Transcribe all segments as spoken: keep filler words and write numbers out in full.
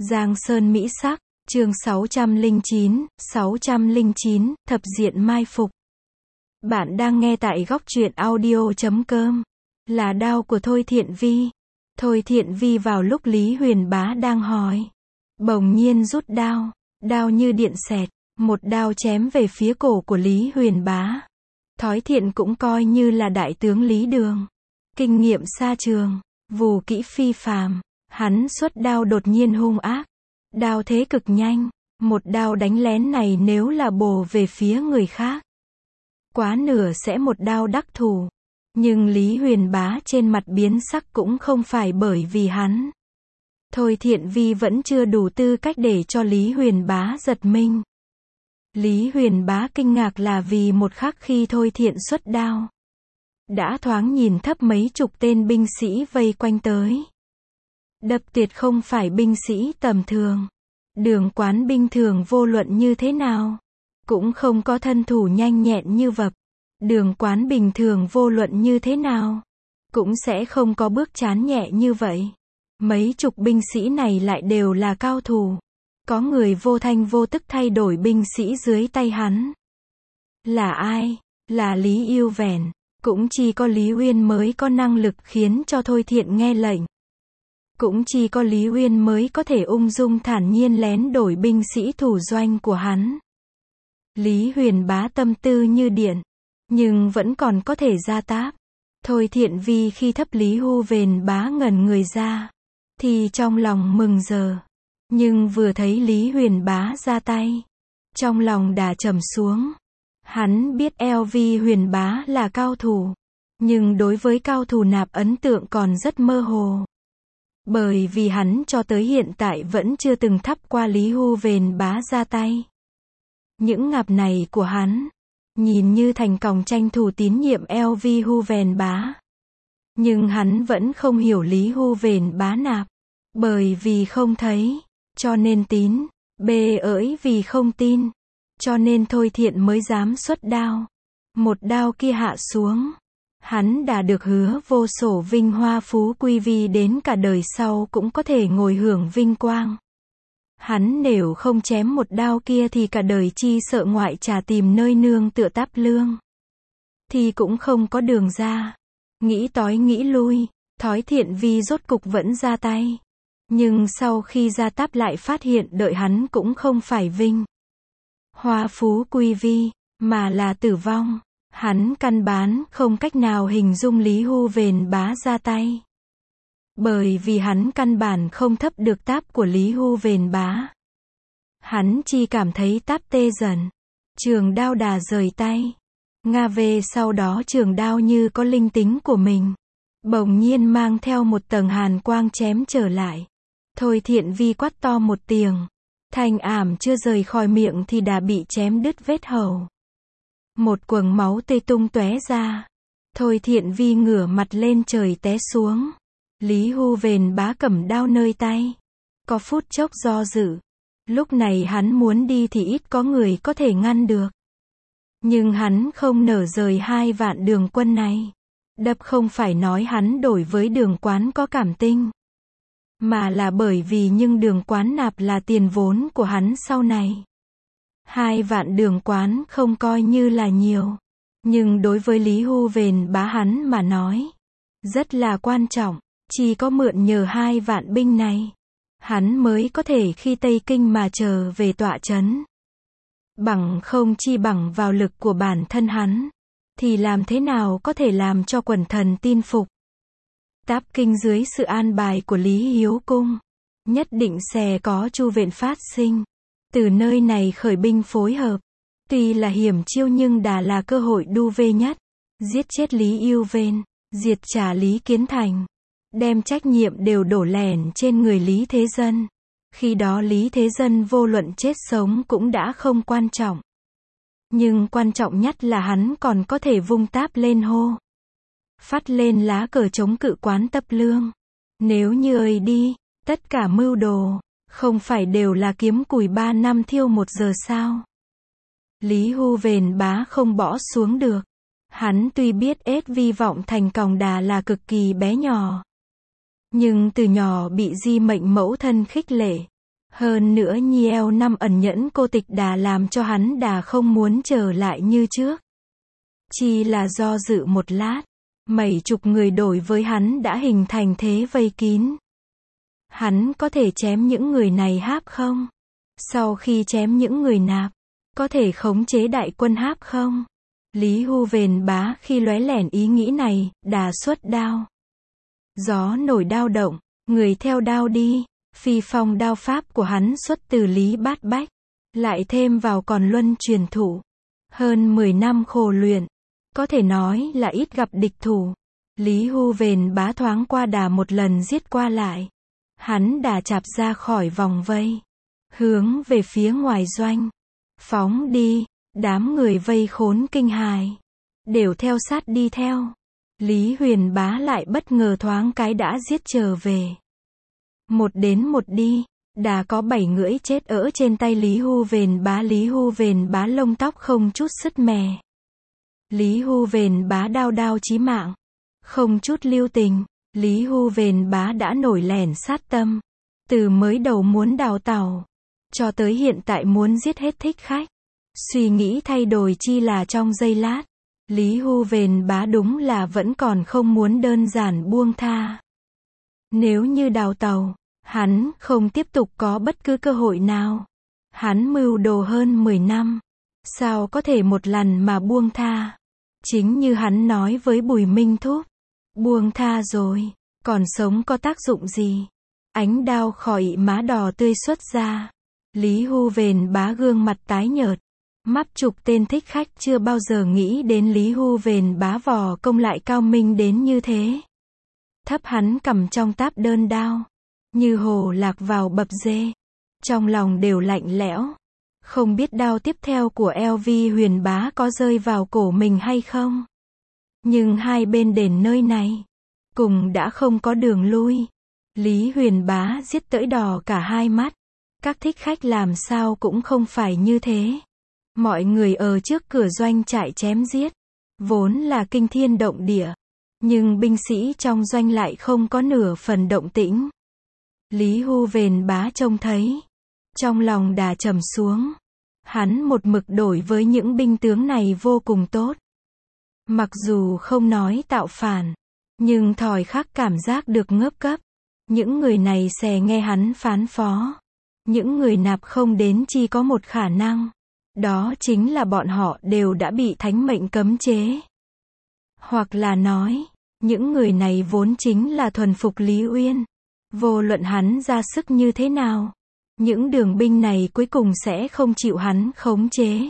Giang Sơn Mỹ Sắc, chương sáu trăm lẻ chín, sáu trăm lẻ chín, thập diện mai phục. Bạn đang nghe tại góc truyện audio chấm com. Là đao của Thôi Thiện Vi. Thôi Thiện Vi vào lúc Lý Huyền Bá đang hỏi. Bỗng nhiên rút đao, đao như điện xẹt, một đao chém về phía cổ của Lý Huyền Bá. Thói Thiện cũng coi như là đại tướng Lý Đường. Kinh nghiệm xa trường, vù kỹ phi phàm, hắn xuất đao đột nhiên hung ác. Đao thế cực nhanh, một đao đánh lén này nếu là bổ về phía người khác, quá nửa sẽ một đao đắc thủ. Nhưng Lý Huyền Bá trên mặt biến sắc cũng không phải bởi vì hắn. Thôi Thiện Vi vẫn chưa đủ tư cách để cho Lý Huyền Bá giật mình. Lý Huyền Bá kinh ngạc là vì một khắc khi Thôi Thiện xuất đao, đã thoáng nhìn thấp mấy chục tên binh sĩ vây quanh tới. Đập tuyệt không phải binh sĩ tầm thường. Đường Quán bình thường vô luận như thế nào, cũng không có thân thủ nhanh nhẹn như vập. Đường Quán bình thường vô luận như thế nào, cũng sẽ không có bước chán nhẹ như vậy. Mấy chục binh sĩ này lại đều là cao thủ. Có người vô thanh vô tức thay đổi binh sĩ dưới tay hắn. Là ai? Là Lý Yêu Vẻn. Cũng chỉ có Lý Uyên mới có năng lực khiến cho Thôi Thiện nghe lệnh. Cũng chỉ có Lý Uyên mới có thể ung dung thản nhiên lén đổi binh sĩ thủ doanh của hắn. Lý Huyền Bá tâm tư như điện, nhưng vẫn còn có thể ra táp. Thôi Thiện Vi khi thấp Lý Hu Vền Bá ngẩn người ra, thì trong lòng mừng giờ. Nhưng vừa thấy Lý Huyền Bá ra tay, trong lòng đã trầm xuống. Hắn biết eo vi Huyền Bá là cao thủ, nhưng đối với cao thủ nạp ấn tượng còn rất mơ hồ. Bởi vì hắn cho tới hiện tại vẫn chưa từng thắp qua Lý Hu Vền Bá ra tay. Những ngạp này của hắn, nhìn như thành còng tranh thủ tín nhiệm eo vi Hu Vền Bá. Nhưng hắn vẫn không hiểu Lý Hu Vền Bá nạp. Bởi vì không thấy, cho nên tín. Bê ỡi vì không tin, cho nên Thôi Thiện mới dám xuất đao. Một đao kia hạ xuống, hắn đã được hứa vô sổ vinh hoa phú quý vì đến cả đời sau cũng có thể ngồi hưởng vinh quang. Hắn nếu không chém một đao kia thì cả đời chi sợ ngoại trà tìm nơi nương tựa táp lương. Thì cũng không có đường ra. Nghĩ tói nghĩ lui, Thói Thiện Vi rốt cục vẫn ra tay. Nhưng sau khi ra táp lại phát hiện đợi hắn cũng không phải vinh hoa phú quý vi, mà là tử vong. Hắn căn bản không cách nào hình dung Lý Hu Vền Bá ra tay. Bởi vì hắn căn bản không thấp được táp của Lý Hu Vền Bá. Hắn chỉ cảm thấy táp tê dần. Trường đao đà rời tay. Nga về sau đó trường đao như có linh tính của mình. Bỗng nhiên mang theo một tầng hàn quang chém trở lại. Thôi Thiện Vi quát to một tiếng. Thanh ảm chưa rời khỏi miệng thì đã bị chém đứt vết hầu. Một quầng máu tươi tung tóe ra. Thôi Thiện Vi ngửa mặt lên trời té xuống. Lý Hu Vền Bá cầm đao nơi tay. Có phút chốc do dự. Lúc này hắn muốn đi thì ít có người có thể ngăn được. Nhưng hắn không nở rời hai vạn đường quân này. Đập không phải nói hắn đổi với Đường Quán có cảm tình, mà là bởi vì nhưng Đường Quán nạp là tiền vốn của hắn sau này. Hai vạn Đường Quán không coi như là nhiều, nhưng đối với Lý Hu Vền Bá hắn mà nói, rất là quan trọng. Chỉ có mượn nhờ hai vạn binh này, hắn mới có thể khi Tây Kinh mà trở về tọa trấn. Bằng không chi bằng vào lực của bản thân hắn, thì làm thế nào có thể làm cho quần thần tin phục. Táp Kinh dưới sự an bài của Lý Hiếu Cung, nhất định sẽ có chu viện phát sinh. Từ nơi này khởi binh phối hợp, tuy là hiểm chiêu nhưng đã là cơ hội đu vê nhất. Giết chết Lý Yêu Vên, diệt trả Lý Kiến Thành, đem trách nhiệm đều đổ lẻn trên người Lý Thế Dân. Khi đó Lý Thế Dân vô luận chết sống cũng đã không quan trọng. Nhưng quan trọng nhất là hắn còn có thể vung táp lên hô. Phát lên lá cờ chống cự Quán Tấp Lương. Nếu như ơi đi, tất cả mưu đồ, không phải đều là kiếm củi ba năm thiêu một giờ sao? Lý Hu Vền Bá không bỏ xuống được. Hắn tuy biết ết vi vọng thành còng đà là cực kỳ bé nhỏ. Nhưng từ nhỏ bị di mệnh mẫu thân khích lệ. Hơn nữa Nhiêu năm ẩn nhẫn cô tịch đà làm cho hắn đà không muốn trở lại như trước. Chỉ là do dự một lát, mấy chục người đổi với hắn đã hình thành thế vây kín. Hắn có thể chém những người này Háp không? Sau khi chém những người nạp, có thể khống chế đại quân Háp không? Lý Hu Vền Bá khi lóe lẻn ý nghĩ này, đà xuất đao. Gió nổi đao động, người theo đao đi. Phi phong đao pháp của hắn xuất từ Lý Bát Bách, lại thêm vào còn luân truyền thụ. Hơn mười năm khổ luyện, có thể nói là ít gặp địch thủ. Lý Hu Vền Bá thoáng qua đà một lần giết qua lại. Hắn đà chạp ra khỏi vòng vây, hướng về phía ngoài doanh. Phóng đi, đám người vây khốn kinh hài, đều theo sát đi theo. Lý Huyền Bá lại bất ngờ thoáng cái đã giết trở về. Một đến một đi, đã có bảy ngưỡi chết ở trên tay Lý Hu Vền Bá. Lý Hu Vền Bá lông tóc không chút sứt mẻ. Lý Hu Vền Bá đao đao chí mạng, không chút lưu tình. Lý Hu Vền Bá đã nổi lẻn sát tâm, từ mới đầu muốn đào tẩu, cho tới hiện tại muốn giết hết thích khách. Suy nghĩ thay đổi chi là trong giây lát. Lý Hu Vền Bá đúng là vẫn còn không muốn đơn giản buông tha. Nếu như đào tẩu, hắn không tiếp tục có bất cứ cơ hội nào. Hắn mưu đồ hơn mười năm, sao có thể một lần mà buông tha? Chính như hắn nói với Bùi Minh Thúc, buông tha rồi, còn sống có tác dụng gì? Ánh đao khỏi má đỏ tươi xuất ra. Lý Hu Vền Bá gương mặt tái nhợt, mắp chục tên thích khách chưa bao giờ nghĩ đến Lý Hu Vền Bá vò công lại cao minh đến như thế. Thấp hắn cầm trong táp đơn đao, như hổ lạc vào bập dê, trong lòng đều lạnh lẽo. Không biết đao tiếp theo của eo vi Huyền Bá có rơi vào cổ mình hay không. Nhưng hai bên đền nơi này, cùng đã không có đường lui. Lý Huyền Bá giết tỡi đỏ cả hai mắt. Các thích khách làm sao cũng không phải như thế. Mọi người ở trước cửa doanh trại chém giết, vốn là kinh thiên động địa. Nhưng binh sĩ trong doanh lại không có nửa phần động tĩnh. Lý Hu Vền Bá trông thấy, trong lòng đà trầm xuống. Hắn một mực đổi với những binh tướng này vô cùng tốt. Mặc dù không nói tạo phản, nhưng thòi khắc cảm giác được ngớp cấp. Những người này sẽ nghe hắn phán phó. Những người nạp không đến chỉ có một khả năng. Đó chính là bọn họ đều đã bị thánh mệnh cấm chế. Hoặc là nói, những người này vốn chính là thuần phục Lý Uyên. Vô luận hắn ra sức như thế nào, những đường binh này cuối cùng sẽ không chịu hắn khống chế.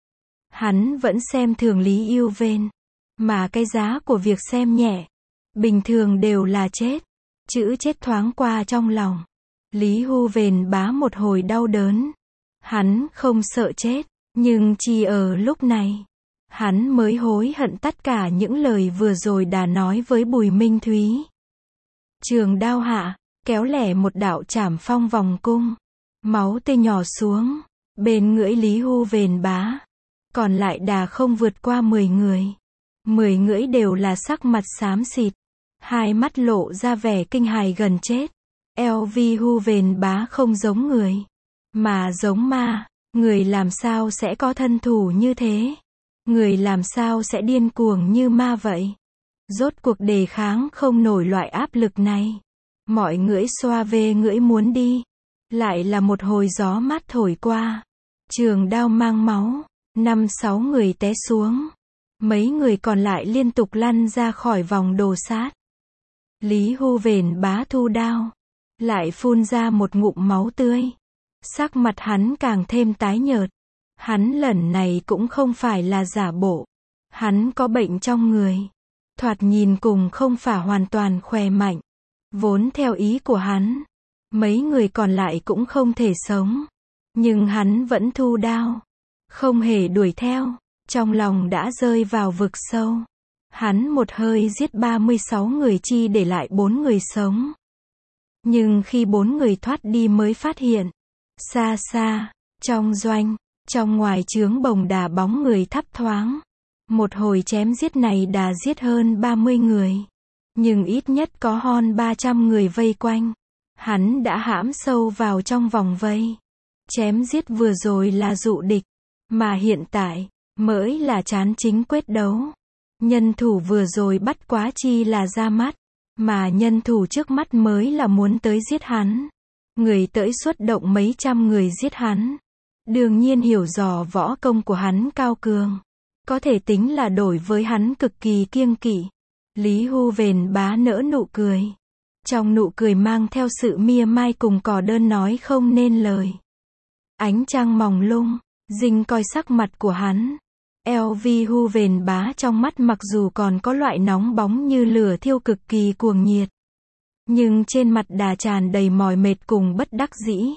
Hắn vẫn xem thường Lý Yêu Vên, mà cái giá của việc xem nhẹ, bình thường đều là chết. Chữ chết thoáng qua trong lòng. Lý Hu Vền Bá một hồi đau đớn. Hắn không sợ chết, nhưng chỉ ở lúc này, hắn mới hối hận tất cả những lời vừa rồi đã nói với Bùi Minh Thúy. Trường đao hạ, kéo lẻ một đạo chảm phong vòng cung. Máu tươi nhỏ xuống, bên ngưỡi Lý Hu Vền Bá. Còn lại đà không vượt qua mười người. Mười ngưỡi đều là sắc mặt xám xịt. Hai mắt lộ ra vẻ kinh hài gần chết. eo vi Hu Vền Bá không giống người, mà giống ma. Người làm sao sẽ có thân thủ như thế? Người làm sao sẽ điên cuồng như ma vậy? Rốt cuộc đề kháng không nổi loại áp lực này. Mọi ngưỡi xoa về ngưỡi muốn đi. Lại là một hồi gió mát thổi qua. Trường đao mang máu. Năm sáu người té xuống. Mấy người còn lại liên tục lăn ra khỏi vòng đồ sát. Lý Hu Vền Bá thu đao, lại phun ra một ngụm máu tươi. Sắc mặt hắn càng thêm tái nhợt. Hắn lần này cũng không phải là giả bộ. Hắn có bệnh trong người. Thoạt nhìn cùng không phải hoàn toàn khỏe mạnh. Vốn theo ý của hắn, mấy người còn lại cũng không thể sống. Nhưng hắn vẫn thu đao, không hề đuổi theo. Trong lòng đã rơi vào vực sâu. Hắn một hơi giết ba mươi sáu người chi để lại bốn người sống. Nhưng khi bốn người thoát đi mới phát hiện, xa xa, trong doanh, trong ngoài trướng bồng đà bóng người thấp thoáng. Một hồi chém giết này đã giết hơn ba mươi người. Nhưng ít nhất có hơn ba trăm người vây quanh. Hắn đã hãm sâu vào trong vòng vây. Chém giết vừa rồi là dụ địch, mà hiện tại, mới là trán chính quyết đấu. Nhân thủ vừa rồi bắt quá chi là ra mắt, mà nhân thủ trước mắt mới là muốn tới giết hắn. Người tới xuất động mấy trăm người giết hắn. Đương nhiên hiểu rõ võ công của hắn cao cường. Có thể tính là đổi với hắn cực kỳ kiêng kỵ. Lý Hu Vền Bá nở nụ cười. Trong nụ cười mang theo sự mia mai cùng cò đơn nói không nên lời. Ánh trăng mỏng lung, Dinh coi sắc mặt của hắn. lờ vê Hu Vền Bá trong mắt mặc dù còn có loại nóng bóng như lửa thiêu cực kỳ cuồng nhiệt. Nhưng trên mặt đà tràn đầy mỏi mệt cùng bất đắc dĩ.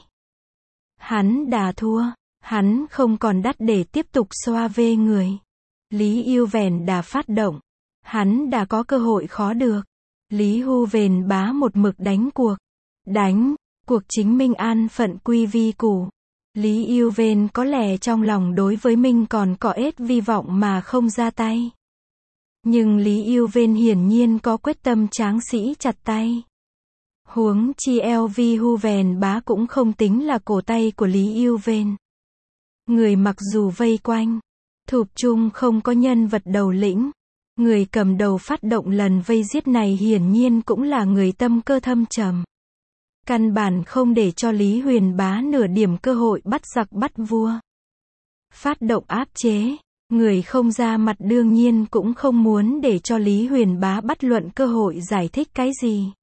Hắn đà thua, hắn không còn đắt để tiếp tục xoa vê người. Lý Yêu Vẻn đà phát động, hắn đã có cơ hội khó được. Lý Hu Vền Bá một mực đánh cuộc. Đánh, cuộc chính Minh an phận quy vi củ. Lý Yêu Vên có lẽ trong lòng đối với Minh còn có ít vi vọng mà không ra tay. Nhưng Lý Yêu Vên hiển nhiên có quyết tâm tráng sĩ chặt tay. Huống chi lờ vê Hu Vền Bá cũng không tính là cổ tay của Lý Yêu Vên. Người mặc dù vây quanh, thụp chung không có nhân vật đầu lĩnh. Người cầm đầu phát động lần vây giết này hiển nhiên cũng là người tâm cơ thâm trầm. Căn bản không để cho Lý Huyền Bá nửa điểm cơ hội bắt giặc bắt vua. Phát động áp chế, người không ra mặt đương nhiên cũng không muốn để cho Lý Huyền Bá bắt luận cơ hội giải thích cái gì.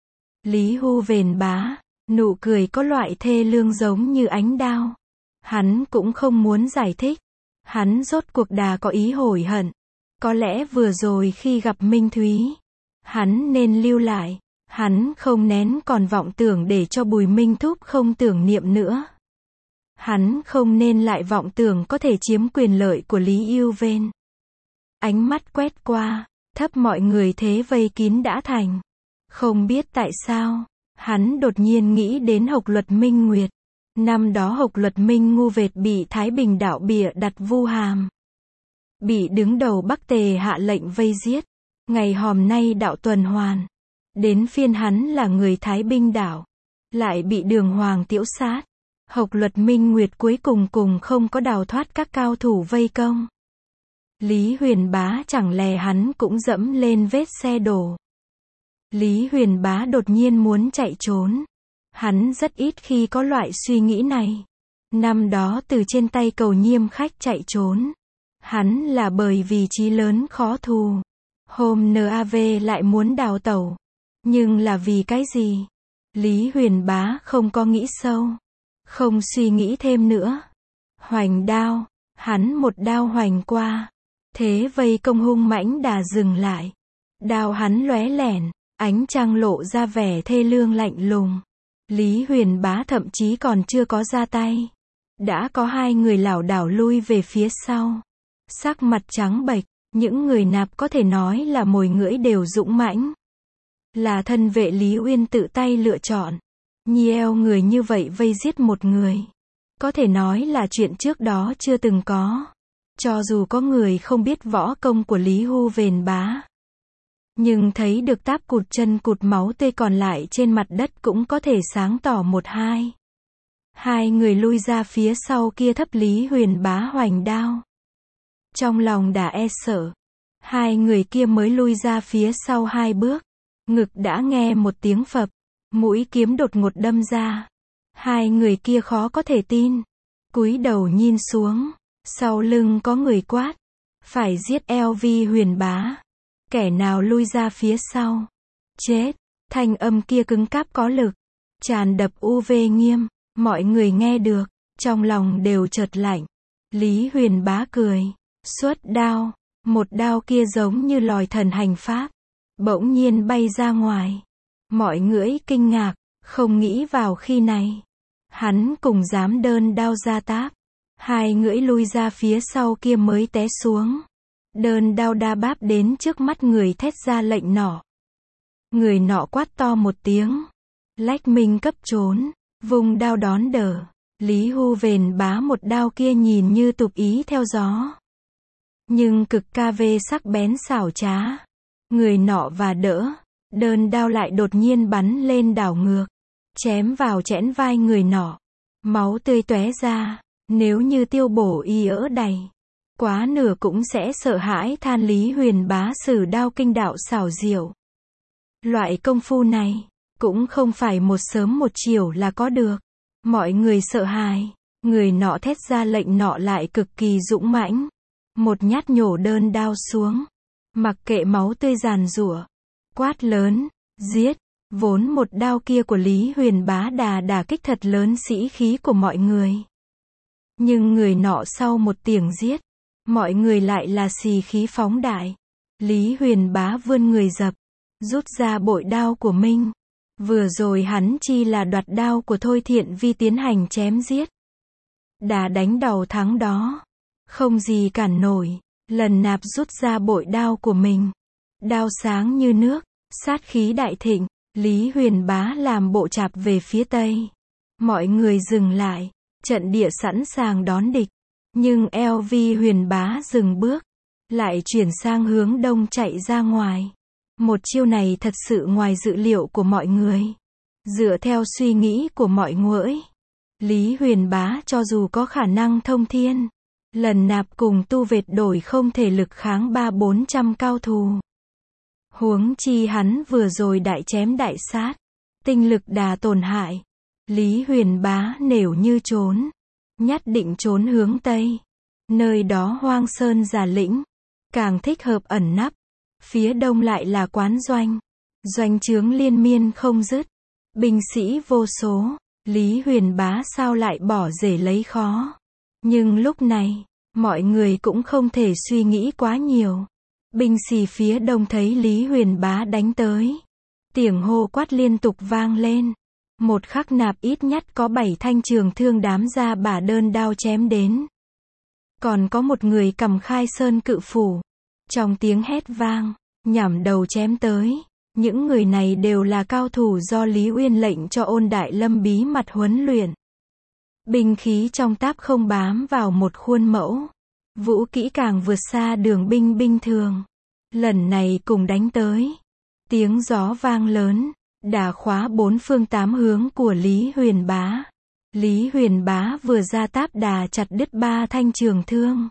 Lý Hu Vền Bá, nụ cười có loại thê lương giống như ánh đao. Hắn cũng không muốn giải thích. Hắn rốt cuộc đà có ý hối hận. Có lẽ vừa rồi khi gặp Minh Thúy, hắn nên lưu lại. Hắn không nén còn vọng tưởng để cho Bùi Minh Thúc không tưởng niệm nữa. Hắn không nên lại vọng tưởng có thể chiếm quyền lợi của Lý Yêu Vên. Ánh mắt quét qua, thấp mọi người thế vây kín đã thành. Không biết tại sao, hắn đột nhiên nghĩ đến Hộc Luật Minh Nguyệt. Năm đó Hộc Luật Minh Ngu Vệt bị Thái Bình đạo bịa đặt vu hàm. Bị đứng đầu Bắc Tề hạ lệnh vây giết. Ngày hôm nay đạo tuần hoàn. Đến phiên hắn là người Thái Bình đảo. Lại bị Đường Hoàng tiễu sát. Hộc Luật Minh Nguyệt cuối cùng cùng không có đào thoát các cao thủ vây công. Lý Huyền Bá chẳng lẽ hắn cũng dẫm lên vết xe đổ. Lý Huyền Bá đột nhiên muốn chạy trốn. Hắn rất ít khi có loại suy nghĩ này. Năm đó từ trên tay Cầu Nhiêm Khách chạy trốn. Hắn là bởi vì chí lớn khó thù. Hôm NAV lại muốn đào tẩu. Nhưng là vì cái gì? Lý Huyền Bá không có nghĩ sâu. Không suy nghĩ thêm nữa. Hoành đao. Hắn một đao hoành qua. Thế vây công hung mãnh đà dừng lại. Đao hắn lóe lẻn. Ánh trăng lộ ra vẻ thê lương lạnh lùng. Lý Huyền Bá thậm chí còn chưa có ra tay. Đã có hai người lảo đảo lui về phía sau. Sắc mặt trắng bệch, những người nạp có thể nói là mồi ngưỡi đều dũng mãnh. Là thân vệ Lý Uyên tự tay lựa chọn. Nhiều người như vậy vây giết một người. Có thể nói là chuyện trước đó chưa từng có. Cho dù có người không biết võ công của Lý Hu Vền Bá. Nhưng thấy được táp cụt chân cụt máu tươi còn lại trên mặt đất cũng có thể sáng tỏ một hai. Hai người lui ra phía sau kia thấp Lý Huyền Bá hoành đao. Trong lòng đã e sợ. Hai người kia mới lui ra phía sau hai bước. Ngực đã nghe một tiếng phập. Mũi kiếm đột ngột đâm ra. Hai người kia khó có thể tin. Cúi đầu nhìn xuống. Sau lưng có người quát. Phải giết lờ vê Huyền Bá. Kẻ nào lui ra phía sau. Chết. Thanh âm kia cứng cáp có lực. Tràn đập u vê nghiêm. Mọi người nghe được. Trong lòng đều chợt lạnh. Lý Huyền Bá cười. Xuất đao. Một đao kia giống như lòi thần hành pháp. Bỗng nhiên bay ra ngoài. Mọi người kinh ngạc. Không nghĩ vào khi này. Hắn cùng dám đơn đao ra táp. Hai người lui ra phía sau kia mới té xuống. Đơn đao đa báp đến trước mắt người thét ra lệnh nọ. Người nọ quát to một tiếng. Lách mình cấp trốn. Vùng đao đón đỡ. Lý Hu Vền Bá một đao kia nhìn như tục ý theo gió. Nhưng cực ca vê sắc bén xảo trá. Người nọ và đỡ. Đơn đao lại đột nhiên bắn lên đảo ngược. chém vào chẽn vai người nọ. Máu tươi tóe ra, nếu như Tiêu Bổ y ỡ đầy quá nửa cũng sẽ sợ hãi than Lý Huyền Bá sử đao kinh đạo xảo diệu. Loại công phu này, cũng không phải một sớm một chiều là có được. Mọi người sợ hãi, người nọ thét ra lệnh nọ lại cực kỳ dũng mãnh. Một nhát nhổ đơn đao xuống, mặc kệ máu tươi giàn giụa, quát lớn, giết. Vốn một đao kia của Lý Huyền Bá đà đà kích thật lớn sĩ khí của mọi người. Nhưng người nọ sau một tiếng giết, mọi người lại là xì khí phóng đại. Lý Huyền Bá vươn người dập, rút ra bội đao của mình. Vừa rồi hắn chi là đoạt đao của Thôi Thiện Vi tiến hành chém giết. Đà đánh đầu thắng đó, không gì cản nổi. Lần Nạp rút ra bội đao của mình, đao sáng như nước, sát khí đại thịnh. Lý Huyền Bá làm bộ chạp về phía tây. Mọi người dừng lại, trận địa sẵn sàng đón địch. Nhưng eo vi Huyền Bá dừng bước, lại chuyển sang hướng đông chạy ra ngoài. Một chiêu này thật sự ngoài dự liệu của mọi người. Dựa theo suy nghĩ của mọi người, Lý Huyền Bá cho dù có khả năng thông thiên, lần Nạp cùng tu vệt đổi không thể lực kháng ba bốn trăm cao thủ. Huống chi hắn vừa rồi đại chém đại sát, tinh lực đà tổn hại. Lý Huyền Bá nếu như trốn, nhất định trốn hướng Tây. Nơi đó hoang sơn già lĩnh, càng thích hợp ẩn nấp. Phía đông lại là quán doanh, doanh trướng liên miên không dứt, binh sĩ vô số. Lý Huyền Bá sao lại bỏ rể lấy khó. Nhưng lúc này, mọi người cũng không thể suy nghĩ quá nhiều. Binh sĩ phía đông thấy Lý Huyền Bá đánh tới, tiếng hô quát liên tục vang lên. Một khắc Nạp ít nhất có bảy thanh trường thương đám ra bả đơn đao chém đến. Còn có một người cầm khai sơn cự phủ, trong tiếng hét vang, nhằm đầu chém tới. Những người này đều là cao thủ do Lý Uyên lệnh cho Ôn Đại Lâm bí mật huấn luyện. Binh khí trong táp không bám vào một khuôn mẫu, vũ kỹ càng vượt xa đường binh bình thường. Lần này cùng đánh tới, tiếng gió vang lớn, đả khóa bốn phương tám hướng của Lý Huyền Bá. Lý Huyền Bá vừa ra táp đà chặt đứt ba thanh trường thương.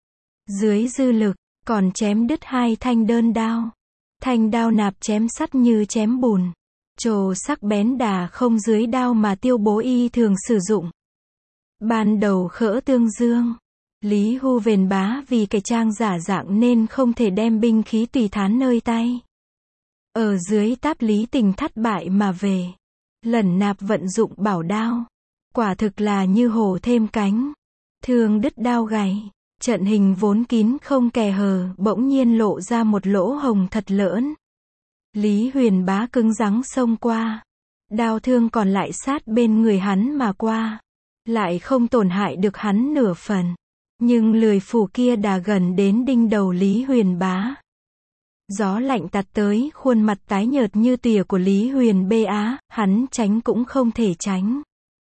Dưới dư lực, còn chém đứt hai thanh đơn đao. Thanh đao Nạp chém sắt như chém bùn. Trồ sắc bén đà không dưới đao mà Tiêu Bố y thường sử dụng. Ban đầu khỡ tương dương, Lý Hu Vền Bá vì cái trang giả dạng nên không thể đem binh khí tùy thán nơi tay. Ở dưới táp Lý Tình thất bại mà về. Lần Nạp vận dụng bảo đao, quả thực là như hổ thêm cánh. Thương đứt đao gãy, trận hình vốn kín không kẽ hở bỗng nhiên lộ ra một lỗ hồng thật lớn. Lý Huyền Bá cứng rắn xông qua, đao thương còn lại sát bên người hắn mà qua, lại không tổn hại được hắn nửa phần. Nhưng lười phủ kia đã gần đến đinh đầu Lý Huyền Bá. Gió lạnh tạt tới, khuôn mặt tái nhợt như tỉa của Lý Huyền Bá, hắn tránh cũng không thể tránh.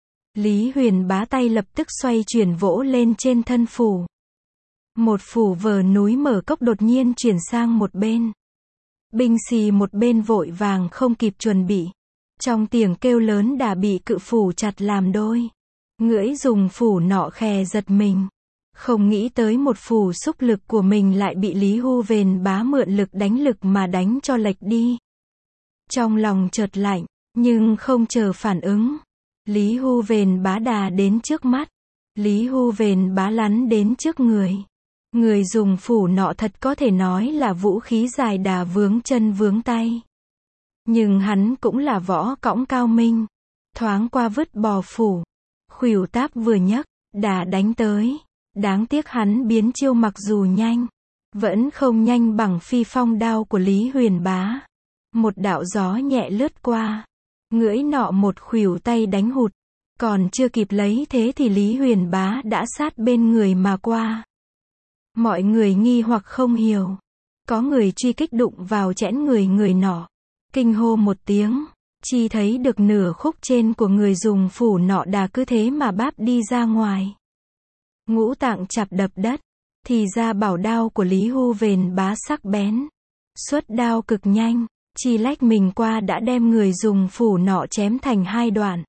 Lý Huyền Bá tay lập tức xoay chuyển vỗ lên trên thân phủ. Một phủ vờ núi mở cốc đột nhiên chuyển sang một bên. Binh sĩ một bên vội vàng không kịp chuẩn bị. Trong tiếng kêu lớn đã bị cự phủ chặt làm đôi. Ngưỡi dùng phủ nọ khè giật mình. Không nghĩ tới một phủ xúc lực của mình lại bị Lý Hu Vền Bá mượn lực đánh lực mà đánh cho lệch đi. Trong lòng chợt lạnh, nhưng không chờ phản ứng. Lý Hu Vền Bá đà đến trước mắt. Lý Hu Vền Bá lắn đến trước người. Người dùng phủ nọ thật có thể nói là vũ khí dài đà vướng chân vướng tay. Nhưng hắn cũng là võ cõng cao minh. Thoáng qua vứt bò phủ. Khuỷu táp vừa nhấc, đà đánh tới. Đáng tiếc hắn biến chiêu mặc dù nhanh, vẫn không nhanh bằng phi phong đao của Lý Huyền Bá. Một đạo gió nhẹ lướt qua, ngưỡi nọ một khuỷu tay đánh hụt. Còn chưa kịp lấy thế thì Lý Huyền Bá đã sát bên người mà qua. Mọi người nghi hoặc không hiểu. Có người truy kích đụng vào chẽn người người nọ. Kinh hô một tiếng, chỉ thấy được nửa khúc trên của người dùng phủ nọ đà cứ thế mà báp đi ra ngoài. Ngũ tạng chặp đập đất, thì ra bảo đao của Lý Hu Vền Bá sắc bén. Xuất đao cực nhanh, Chi lách mình qua đã đem người dùng phủ nọ chém thành hai đoạn.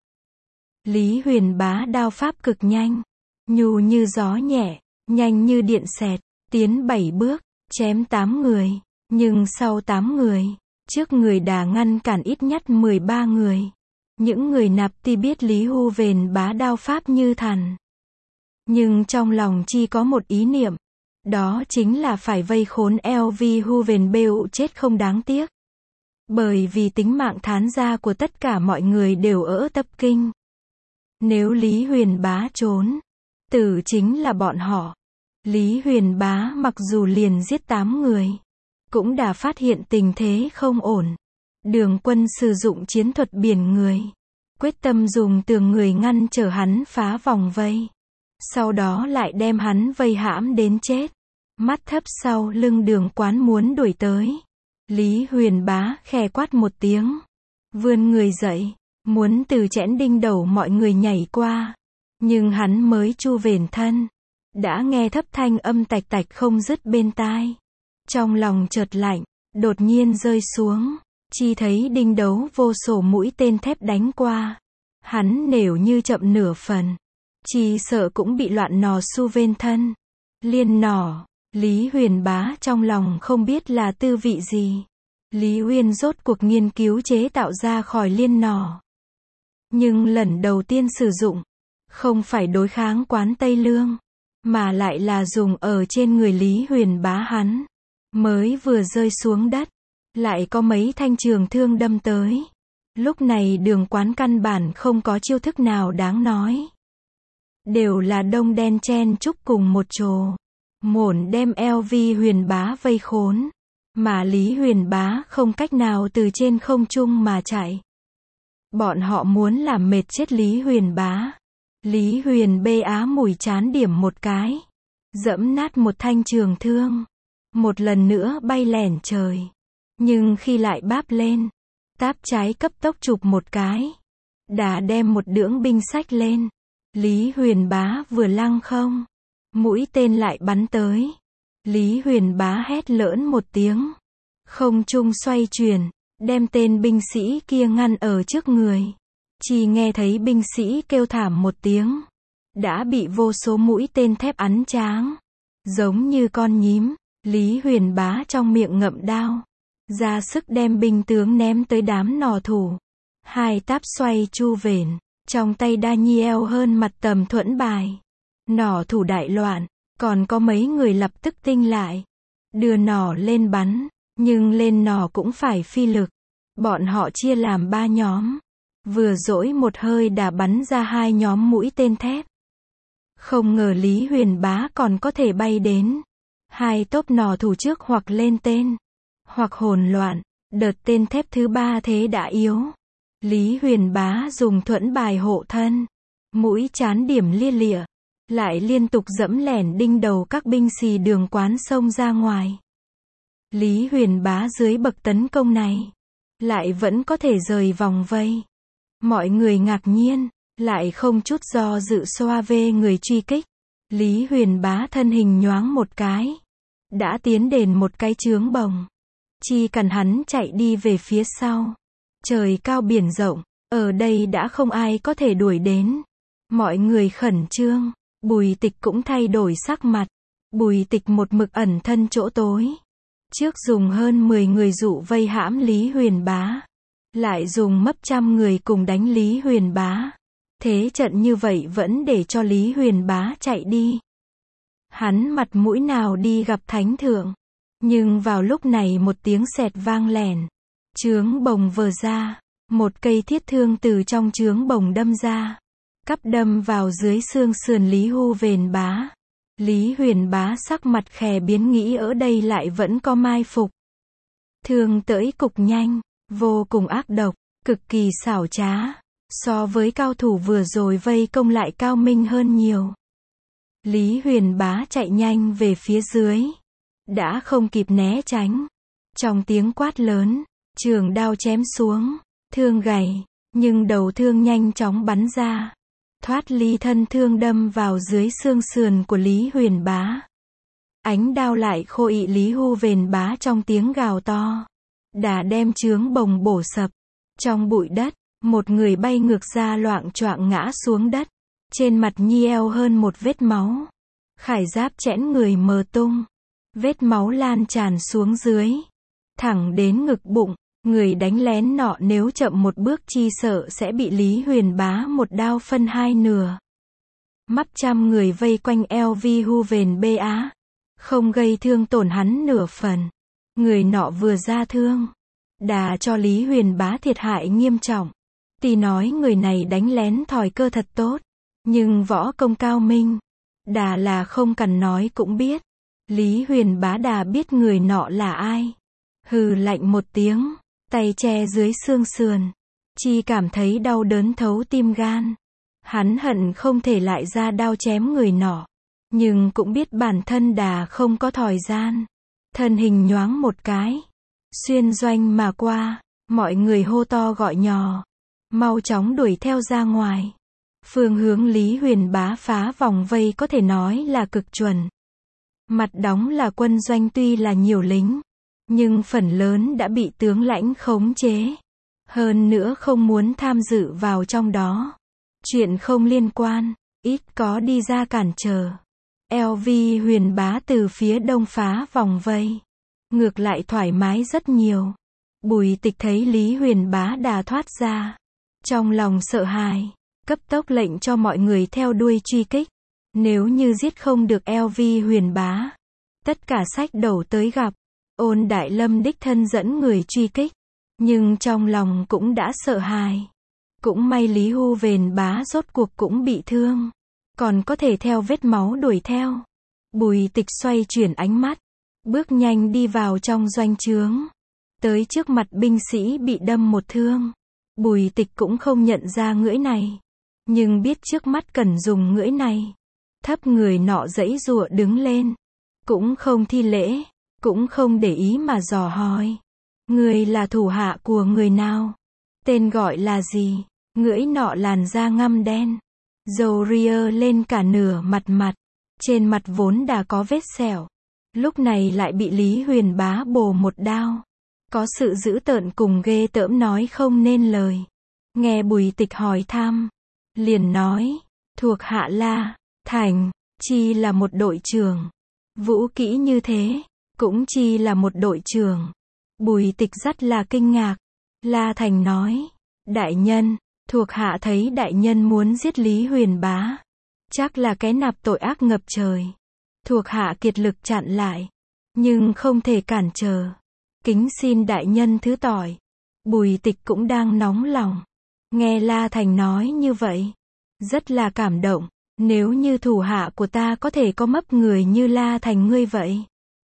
Lý Huyền Bá đao pháp cực nhanh, nhu như gió nhẹ, nhanh như điện xẹt, tiến bảy bước, chém tám người, nhưng sau tám người, trước người đã ngăn cản ít nhất mười ba người. Những người nạp ti biết Lý Huyền Bá đao pháp như thần. Nhưng trong lòng chi có một ý niệm, đó chính là phải vây khốn Lý Huyền Bêu chết không đáng tiếc. Bởi vì tính mạng thán gia của tất cả mọi người đều ở Tập Kinh. Nếu Lý Huyền Bá trốn, tử chính là bọn họ. Lý Huyền Bá mặc dù liền giết tám người, cũng đã phát hiện tình thế không ổn. Đường Quân sử dụng chiến thuật biển người, quyết tâm dùng tường người ngăn trở hắn phá vòng vây. Sau đó lại đem hắn vây hãm đến chết. Mắt thấp sau lưng Đường Quán muốn đuổi tới. Lý Huyền Bá khẽ quát một tiếng, vươn người dậy, muốn từ chẽn đinh đầu mọi người nhảy qua. Nhưng hắn mới chu vền thân, đã nghe thấp thanh âm tạch tạch không dứt bên tai. Trong lòng chợt lạnh, đột nhiên rơi xuống, chi thấy đinh đấu vô số mũi tên thép đánh qua. Hắn nếu như chậm nửa phần, chi sợ cũng bị loạn nò su vên thân. Liên nỏ, Lý Huyền Bá trong lòng không biết là tư vị gì. Lý Uyên rốt cuộc nghiên cứu chế tạo ra khỏi liên nỏ. Nhưng lần đầu tiên sử dụng, không phải đối kháng Quán Tây Lương, mà lại là dùng ở trên người Lý Huyền Bá hắn. Mới vừa rơi xuống đất, lại có mấy thanh trường thương đâm tới. Lúc này Đường Quán căn bản không có chiêu thức nào đáng nói. Đều là đông đen chen chúc cùng một chỗ. Mổn đem Lý Huyền Bá vây khốn. Mà Lý Huyền Bá không cách nào từ trên không trung mà chạy. Bọn họ muốn làm mệt chết Lý Huyền Bá. Lý Huyền bê á mùi chán điểm một cái, dẫm nát một thanh trường thương. Một lần nữa bay lẻn trời. Nhưng khi lại báp lên, táp trái cấp tốc chụp một cái, đã đem một đưỡng binh sách lên. Lý Huyền Bá vừa lăng không, mũi tên lại bắn tới. Lý Huyền Bá hét lớn một tiếng, không trung xoay chuyển, đem tên binh sĩ kia ngăn ở trước người. Chỉ nghe thấy binh sĩ kêu thảm một tiếng, đã bị vô số mũi tên thép ắn tráng, giống như con nhím. Lý Huyền Bá trong miệng ngậm đao, ra sức đem binh tướng ném tới đám nỏ thủ. Hai táp xoay chu vền, trong tay đa nhiêu hơn mặt tầm thuẫn bài. Nỏ thủ đại loạn, còn có mấy người lập tức tinh lại, đưa nỏ lên bắn, nhưng lên nỏ cũng phải phi lực. Bọn họ chia làm ba nhóm, vừa dỗi một hơi đã bắn ra hai nhóm mũi tên thép. Không ngờ Lý Huyền Bá còn có thể bay đến. Hai tốp nỏ thủ trước hoặc lên tên, hoặc hỗn loạn. Đợt tên thép thứ ba thế đã yếu. Lý Huyền Bá dùng thuẫn bài hộ thân, mũi chán điểm lia lịa, lại liên tục dẫm lẻn đinh đầu các binh sĩ Đường Quán xông ra ngoài. Lý Huyền Bá dưới bậc tấn công này, lại vẫn có thể rời vòng vây. Mọi người ngạc nhiên, lại không chút do dự xoa về người truy kích. Lý Huyền Bá thân hình nhoáng một cái, đã tiến đến một cái chướng bồng. Chỉ cần hắn chạy đi về phía sau. Trời cao biển rộng, ở đây đã không ai có thể đuổi đến. Mọi người khẩn trương, Bùi Tịch cũng thay đổi sắc mặt. Bùi Tịch một mực ẩn thân chỗ tối. Trước dùng hơn mười người dụ vây hãm Lý Huyền Bá, lại dùng mấp trăm người cùng đánh Lý Huyền Bá. Thế trận như vậy vẫn để cho Lý Huyền Bá chạy đi. Hắn mặt mũi nào đi gặp thánh thượng. Nhưng vào lúc này một tiếng sẹt vang lẻn. Chướng bồng vờ ra. Một cây thiết thương từ trong chướng bồng đâm ra. Cắp đâm vào dưới xương sườn Lý Huyền Bá. Lý Huyền Bá sắc mặt khè biến, nghĩ ở đây lại vẫn có mai phục. Thương tỡi cục nhanh, vô cùng ác độc, cực kỳ xảo trá. So với cao thủ vừa rồi vây công lại cao minh hơn nhiều. Lý Huyền Bá chạy nhanh về phía dưới, đã không kịp né tránh. Trong tiếng quát lớn, trường đao chém xuống, thương gầy, nhưng đầu thương nhanh chóng bắn ra, thoát ly thân thương đâm vào dưới xương sườn của Lý Huyền Bá. Ánh đao lại khô ị Lý Huyền Bá trong tiếng gào to. Đà đem chướng bồng bổ sập. Trong bụi đất, một người bay ngược ra loạng choạng ngã xuống đất. Trên mặt nhi eo hơn một vết máu. Khải giáp chẽn người mờ tung. Vết máu lan tràn xuống dưới. Thẳng đến ngực bụng. Người đánh lén nọ nếu chậm một bước chi sợ sẽ bị Lý Huyền Bá một đao phân hai nửa. Mắp trăm người vây quanh eo vi hu vền bê á. Không gây thương tổn hắn nửa phần. Người nọ vừa ra thương. Đà cho Lý Huyền Bá thiệt hại nghiêm trọng. Tì nói người này đánh lén thòi cơ thật tốt. Nhưng võ công cao minh. Đà là không cần nói cũng biết. Lý Huyền Bá đà biết người nọ là ai. Hừ lạnh một tiếng. Tay che dưới xương sườn. Chi cảm thấy đau đớn thấu tim gan. Hắn hận không thể lại ra đao chém người nọ. Nhưng cũng biết bản thân đà không có thời gian. Thân hình nhoáng một cái. Xuyên doanh mà qua. Mọi người hô to gọi nhỏ. Mau chóng đuổi theo ra ngoài. Phương hướng Lý Huyền Bá phá vòng vây có thể nói là cực chuẩn. Mặt đóng là quân doanh tuy là nhiều lính. Nhưng phần lớn đã bị tướng lãnh khống chế. Hơn nữa không muốn tham dự vào trong đó. Chuyện không liên quan, ít có đi ra cản trở. lờ vê Huyền Bá từ phía đông phá vòng vây. Ngược lại thoải mái rất nhiều. Bùi Tịch thấy Lý Huyền Bá đà thoát ra. Trong lòng sợ hãi, cấp tốc lệnh cho mọi người theo đuôi truy kích. Nếu như giết không được lờ vê Huyền Bá, tất cả sách đầu tới gặp. Ôn Đại Lâm đích thân dẫn người truy kích. Nhưng trong lòng cũng đã sợ hãi. Cũng may Lý Hu Vền Bá rốt cuộc cũng bị thương. Còn có thể theo vết máu đuổi theo. Bùi Tịch xoay chuyển ánh mắt. Bước nhanh đi vào trong doanh trướng. Tới trước mặt binh sĩ bị đâm một thương. Bùi Tịch cũng không nhận ra ngưỡi này. Nhưng biết trước mắt cần dùng ngưỡi này. Thấp người nọ giãy giụa đứng lên. Cũng không thi lễ. Cũng không để ý mà dò hỏi. Người là thủ hạ của người nào? Tên gọi là gì? Ngưỡi nọ làn da ngăm đen. Dầu ria lên cả nửa mặt mặt. Trên mặt vốn đã có vết sẹo. Lúc này lại bị Lý Huyền Bá bổ một đao. Có sự dữ tợn cùng ghê tởm nói không nên lời. Nghe Bùi Tịch hỏi thăm. Liền nói. Thuộc hạ La Thành. Chi là một đội trưởng. Vũ kỹ như thế. Cũng chi là một đội trưởng. Bùi Tịch rất là kinh ngạc. La Thành nói. Đại nhân. Thuộc hạ thấy đại nhân muốn giết Lý Huyền Bá. Chắc là cái nạp tội ác ngập trời. Thuộc hạ kiệt lực chặn lại. Nhưng không thể cản trở. Kính xin đại nhân thứ tỏi. Bùi Tịch cũng đang nóng lòng. Nghe La Thành nói như vậy. Rất là cảm động. Nếu như thủ hạ của ta có thể có mấp người như La Thành ngươi vậy.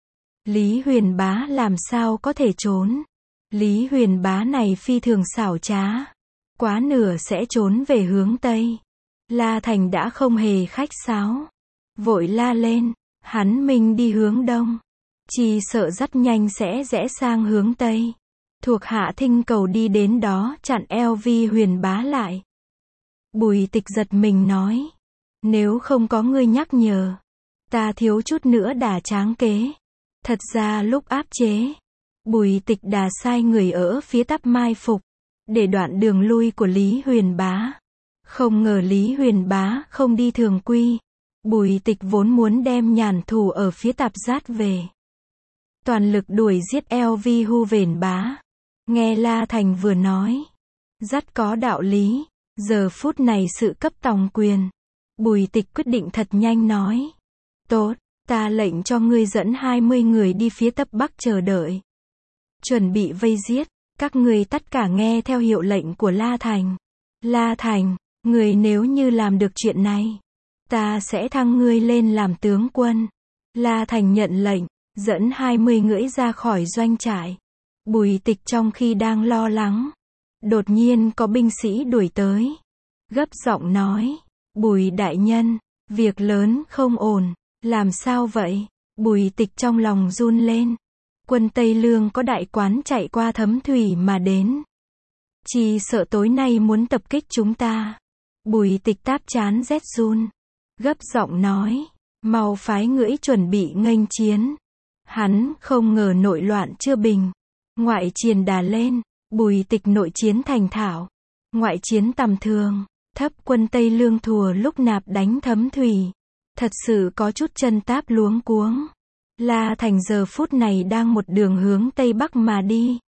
Lý Huyền Bá làm sao có thể trốn. Lý Huyền Bá này phi thường xảo trá. Quá nửa sẽ trốn về hướng Tây. La Thành đã không hề khách sáo. Vội la lên. Hắn mình đi hướng Đông. Chỉ sợ rất nhanh sẽ rẽ sang hướng Tây. Thuộc hạ thinh cầu đi đến đó chặn lờ vê Huyền Bá lại. Bùi Tịch giật mình nói. Nếu không có ngươi nhắc nhở. Ta thiếu chút nữa đã tráng kế. Thật ra lúc áp chế. Bùi Tịch đã sai người ở phía tắp mai phục. Để đoạn đường lui của Lý Huyền Bá. Không ngờ Lý Huyền Bá không đi thường quy. Bùi Tịch vốn muốn đem nhàn thủ ở phía tạp giát về. Toàn lực đuổi giết lờ vê Hu Vền Bá. Nghe La Thành vừa nói. Rất có đạo lý. Giờ phút này sự cấp tòng quyền. Bùi Tịch quyết định thật nhanh nói. Tốt, ta lệnh cho ngươi dẫn hai mươi người đi phía tấp bắc chờ đợi. Chuẩn bị vây giết. Các ngươi tất cả nghe theo hiệu lệnh của La Thành. La Thành, người nếu như làm được chuyện này. Ta sẽ thăng ngươi lên làm tướng quân. La Thành nhận lệnh. Dẫn hai mươi ngưỡi ra khỏi doanh trại. Bùi Tịch trong khi đang lo lắng. Đột nhiên có binh sĩ đuổi tới. Gấp giọng nói. Bùi đại nhân. Việc lớn không ổn. Làm sao vậy? Bùi Tịch trong lòng run lên. Quân Tây Lương có đại quán chạy qua thấm thủy mà đến. Chỉ sợ tối nay muốn tập kích chúng ta. Bùi Tịch táp chán rét run. Gấp giọng nói. Mau phái ngưỡi chuẩn bị nghênh chiến. Hắn không ngờ nội loạn chưa bình. Ngoại triền đà lên, Bùi Tịch nội chiến thành thạo. Ngoại chiến tầm thường, thấp quân Tây Lương thùa lúc nạp đánh Thấm Thủy. Thật sự có chút chân táp luống cuống. La Thành giờ phút này đang một đường hướng Tây Bắc mà đi.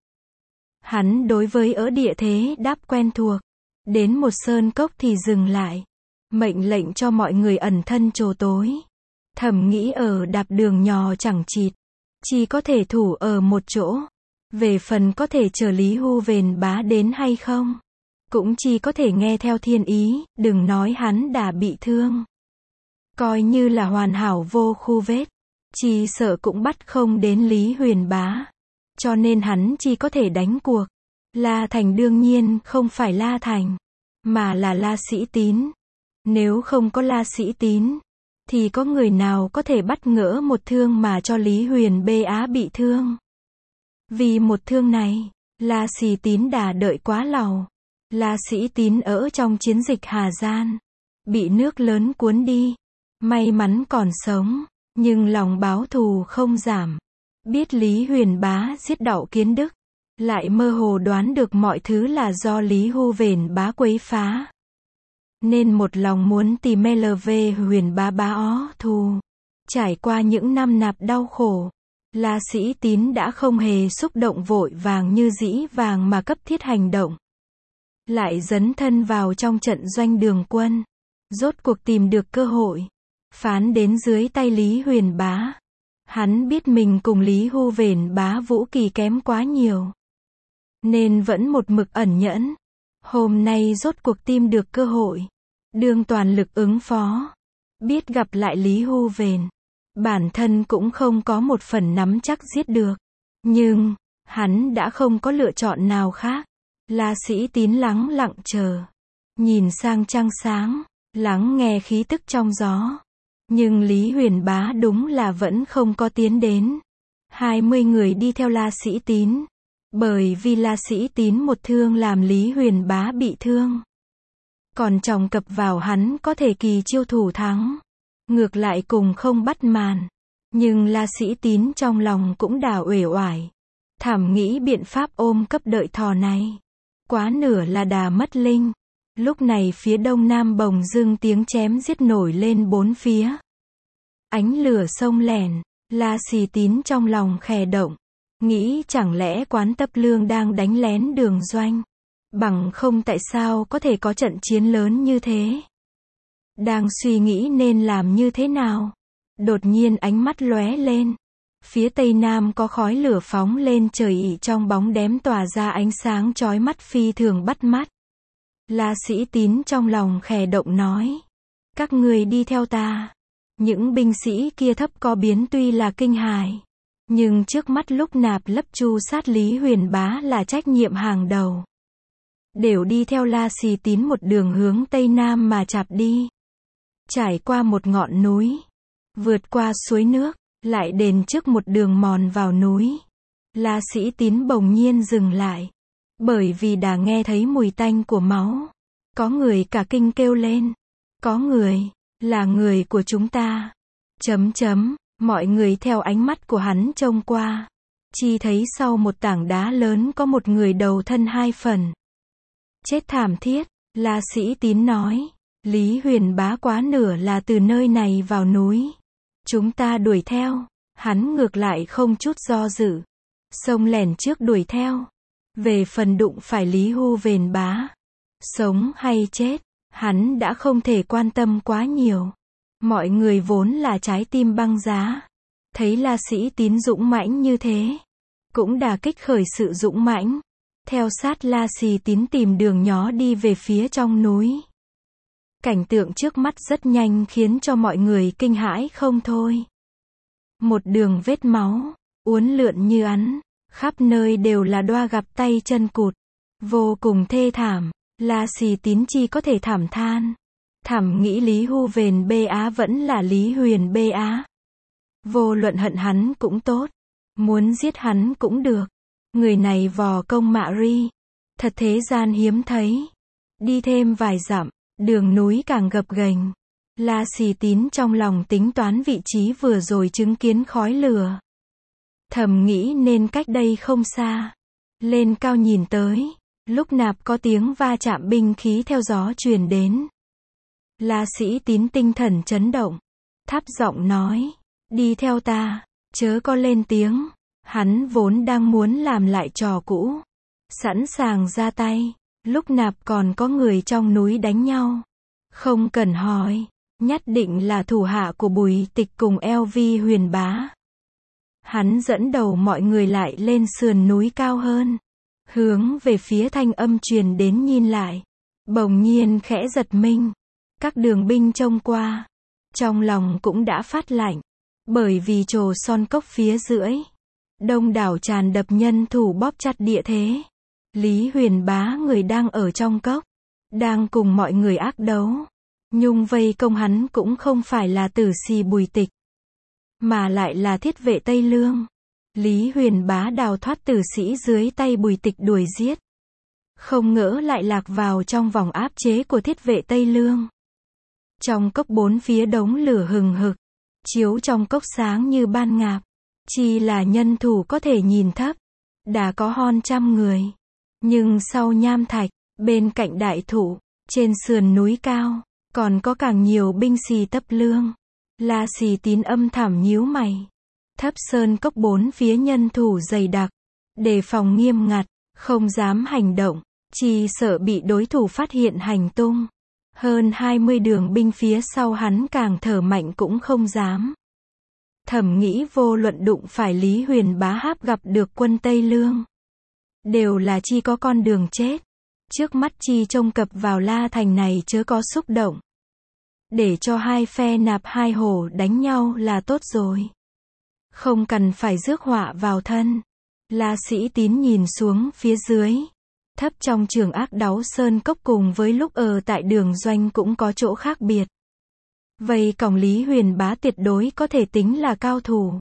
Hắn đối với ở địa thế đáp quen thuộc. Đến một sơn cốc thì dừng lại. Mệnh lệnh cho mọi người ẩn thân trồ tối. Thầm nghĩ ở đạp đường nhỏ chẳng chịt. Chỉ có thể thủ ở một chỗ. Về phần có thể chờ Lý Hu Vền Bá đến hay không, cũng chỉ có thể nghe theo thiên ý, đừng nói hắn đã bị thương. Coi như là hoàn hảo vô khu vết, chỉ sợ cũng bắt không đến Lý Huyền Bá. Cho nên hắn chỉ có thể đánh cuộc. La Thành đương nhiên không phải La Thành, mà là La Sĩ Tín. Nếu không có La Sĩ Tín, thì có người nào có thể bắt ngỡ một thương mà cho Lý Huyền Bá bị thương. Vì một thương này, La Sĩ Tín đã đợi quá lâu. La Sĩ Tín ở trong chiến dịch Hà Gian, bị nước lớn cuốn đi. May mắn còn sống, nhưng lòng báo thù không giảm. Biết Lý Huyền Bá giết Đậu Kiến Đức, lại mơ hồ đoán được mọi thứ là do Lý Hu Vền Bá quấy phá. Nên một lòng muốn tìm L V Huyền Bá bá ó thù. Trải qua những năm nạp đau khổ, La Sĩ Tín đã không hề xúc động vội vàng như dĩ vàng mà cấp thiết hành động. Lại dấn thân vào trong trận doanh Đường Quân. Rốt cuộc tìm được cơ hội. Phán đến dưới tay Lý Huyền Bá. Hắn biết mình cùng Lý Hu Vền Bá vũ kỳ kém quá nhiều. Nên vẫn một mực ẩn nhẫn. Hôm nay rốt cuộc tìm được cơ hội. Đương toàn lực ứng phó. Biết gặp lại Lý Hu Vền. Bản thân cũng không có một phần nắm chắc giết được. Nhưng, hắn đã không có lựa chọn nào khác. La Sĩ Tín lắng lặng chờ. Nhìn sang trăng sáng. Lắng nghe khí tức trong gió. Nhưng Lý Huyền Bá đúng là vẫn không có tiến đến. hai mươi người đi theo La Sĩ Tín. Bởi vì La Sĩ Tín một thương làm Lý Huyền Bá bị thương. Còn chồng cập vào hắn có thể kỳ chiêu thủ thắng. Ngược lại cùng không bắt màn. Nhưng La Sĩ Tín trong lòng cũng đảo uể oải. Thảm nghĩ biện pháp ôm cấp đợi thò này. Quá nửa là đà mất linh. Lúc này phía đông nam bồng dưng tiếng chém giết nổi lên bốn phía. Ánh lửa sông lẻn, La Sĩ Tín trong lòng khè động. Nghĩ chẳng lẽ quán Tấp Lương đang đánh lén đường doanh. Bằng không tại sao có thể có trận chiến lớn như thế. Đang suy nghĩ nên làm như thế nào. Đột nhiên ánh mắt lóe lên. Phía tây nam có khói lửa phóng lên trời ỉ trong bóng đêm tỏa ra ánh sáng chói mắt phi thường bắt mắt. La Sĩ Tín trong lòng khè động nói. Các người đi theo ta. Những binh sĩ kia thấp có biến tuy là kinh hài. Nhưng trước mắt lúc nạp lấp chu sát Lý Huyền Bá là trách nhiệm hàng đầu. Đều đi theo La Sĩ Tín một đường hướng tây nam mà chạp đi. Trải qua một ngọn núi. Vượt qua suối nước. Lại đền trước một đường mòn vào núi. La Sĩ Tín bỗng nhiên dừng lại. Bởi vì đã nghe thấy mùi tanh của máu. Có người cả kinh kêu lên. Có người, là người của chúng ta. Chấm chấm, mọi người theo ánh mắt của hắn trông qua. Chỉ thấy sau một tảng đá lớn có một người đầu thân hai phần. Chết thảm thiết, La Sĩ Tín nói. Lý Huyền Bá quá nửa là từ nơi này vào núi. Chúng ta đuổi theo. Hắn ngược lại không chút do dự. Xông lẻn trước đuổi theo. Về phần đụng phải Lý Hu Vền Bá. Sống hay chết, hắn đã không thể quan tâm quá nhiều. Mọi người vốn là trái tim băng giá. Thấy La Sĩ Tín dũng mãnh như thế. Cũng đả kích khởi sự dũng mãnh. Theo sát La Sĩ Tín tìm đường nhó đi về phía trong núi. Cảnh tượng trước mắt rất nhanh khiến cho mọi người kinh hãi không thôi. Một đường vết máu, uốn lượn như ắn, khắp nơi đều là đoa gặp tay chân cụt. Vô cùng thê thảm, La Sĩ Tín chi có thể thảm than. Thảm nghĩ Lý Hu Vền Bá vẫn là Lý Huyền Bá. Vô luận hận hắn cũng tốt, muốn giết hắn cũng được. Người này vò công mạ ri, thật thế gian hiếm thấy. Đi thêm vài dặm. Đường núi càng gập ghềnh. La Sĩ Tín trong lòng tính toán vị trí vừa rồi chứng kiến khói lửa. Thầm nghĩ nên cách đây không xa. Lên cao nhìn tới, lúc nạp có tiếng va chạm binh khí theo gió truyền đến. La Sĩ Tín tinh thần chấn động, thấp giọng nói, đi theo ta, chớ có lên tiếng. Hắn vốn đang muốn làm lại trò cũ, sẵn sàng ra tay, lúc nạp còn có người trong núi đánh nhau. Không cần hỏi, nhất định là thủ hạ của Bùi Tịch cùng eo vi Huyền Bá. Hắn dẫn đầu mọi người lại lên sườn núi cao hơn, hướng về phía thanh âm truyền đến nhìn lại. Bỗng nhiên khẽ giật mình, các đường binh trông qua, trong lòng cũng đã phát lạnh, bởi vì trồ son cốc phía dưới, đông đảo tràn đập nhân thủ bóp chặt địa thế. Lý Huyền Bá người đang ở trong cốc, đang cùng mọi người ác đấu. Nhung vây công hắn cũng không phải là tử sĩ Bùi Tịch, mà lại là thiết vệ Tây Lương. Lý Huyền Bá đào thoát tử sĩ dưới tay Bùi Tịch đuổi giết, không ngỡ lại lạc vào trong vòng áp chế của thiết vệ Tây Lương. Trong cốc bốn phía đống lửa hừng hực, chiếu trong cốc sáng như ban ngạc, chỉ là nhân thủ có thể nhìn thấp, đã có hơn trăm người. Nhưng sau nham thạch, bên cạnh đại thụ, trên sườn núi cao, còn có càng nhiều binh sĩ tấp lương. La Sĩ Tín âm thầm nhíu mày. Thấp sơn cốc bốn phía nhân thủ dày đặc, đề phòng nghiêm ngặt, không dám hành động, chỉ sợ bị đối thủ phát hiện hành tung. Hơn hai mươi đường binh phía sau hắn càng thở mạnh cũng không dám. Thầm nghĩ vô luận đụng phải Lý Huyền Bá háp gặp được quân Tây Lương, đều là chi có con đường chết. Trước mắt chi trông cập vào La Thành này chớ có xúc động, để cho hai phe nạp hai hổ đánh nhau là tốt rồi, không cần phải rước họa vào thân. La Sĩ Tín nhìn xuống phía dưới, thấp trong trường ác đáo sơn cốc cùng với lúc ở tại đường doanh cũng có chỗ khác biệt. Vây còng Lý Huyền Bá tuyệt đối có thể tính là cao thủ.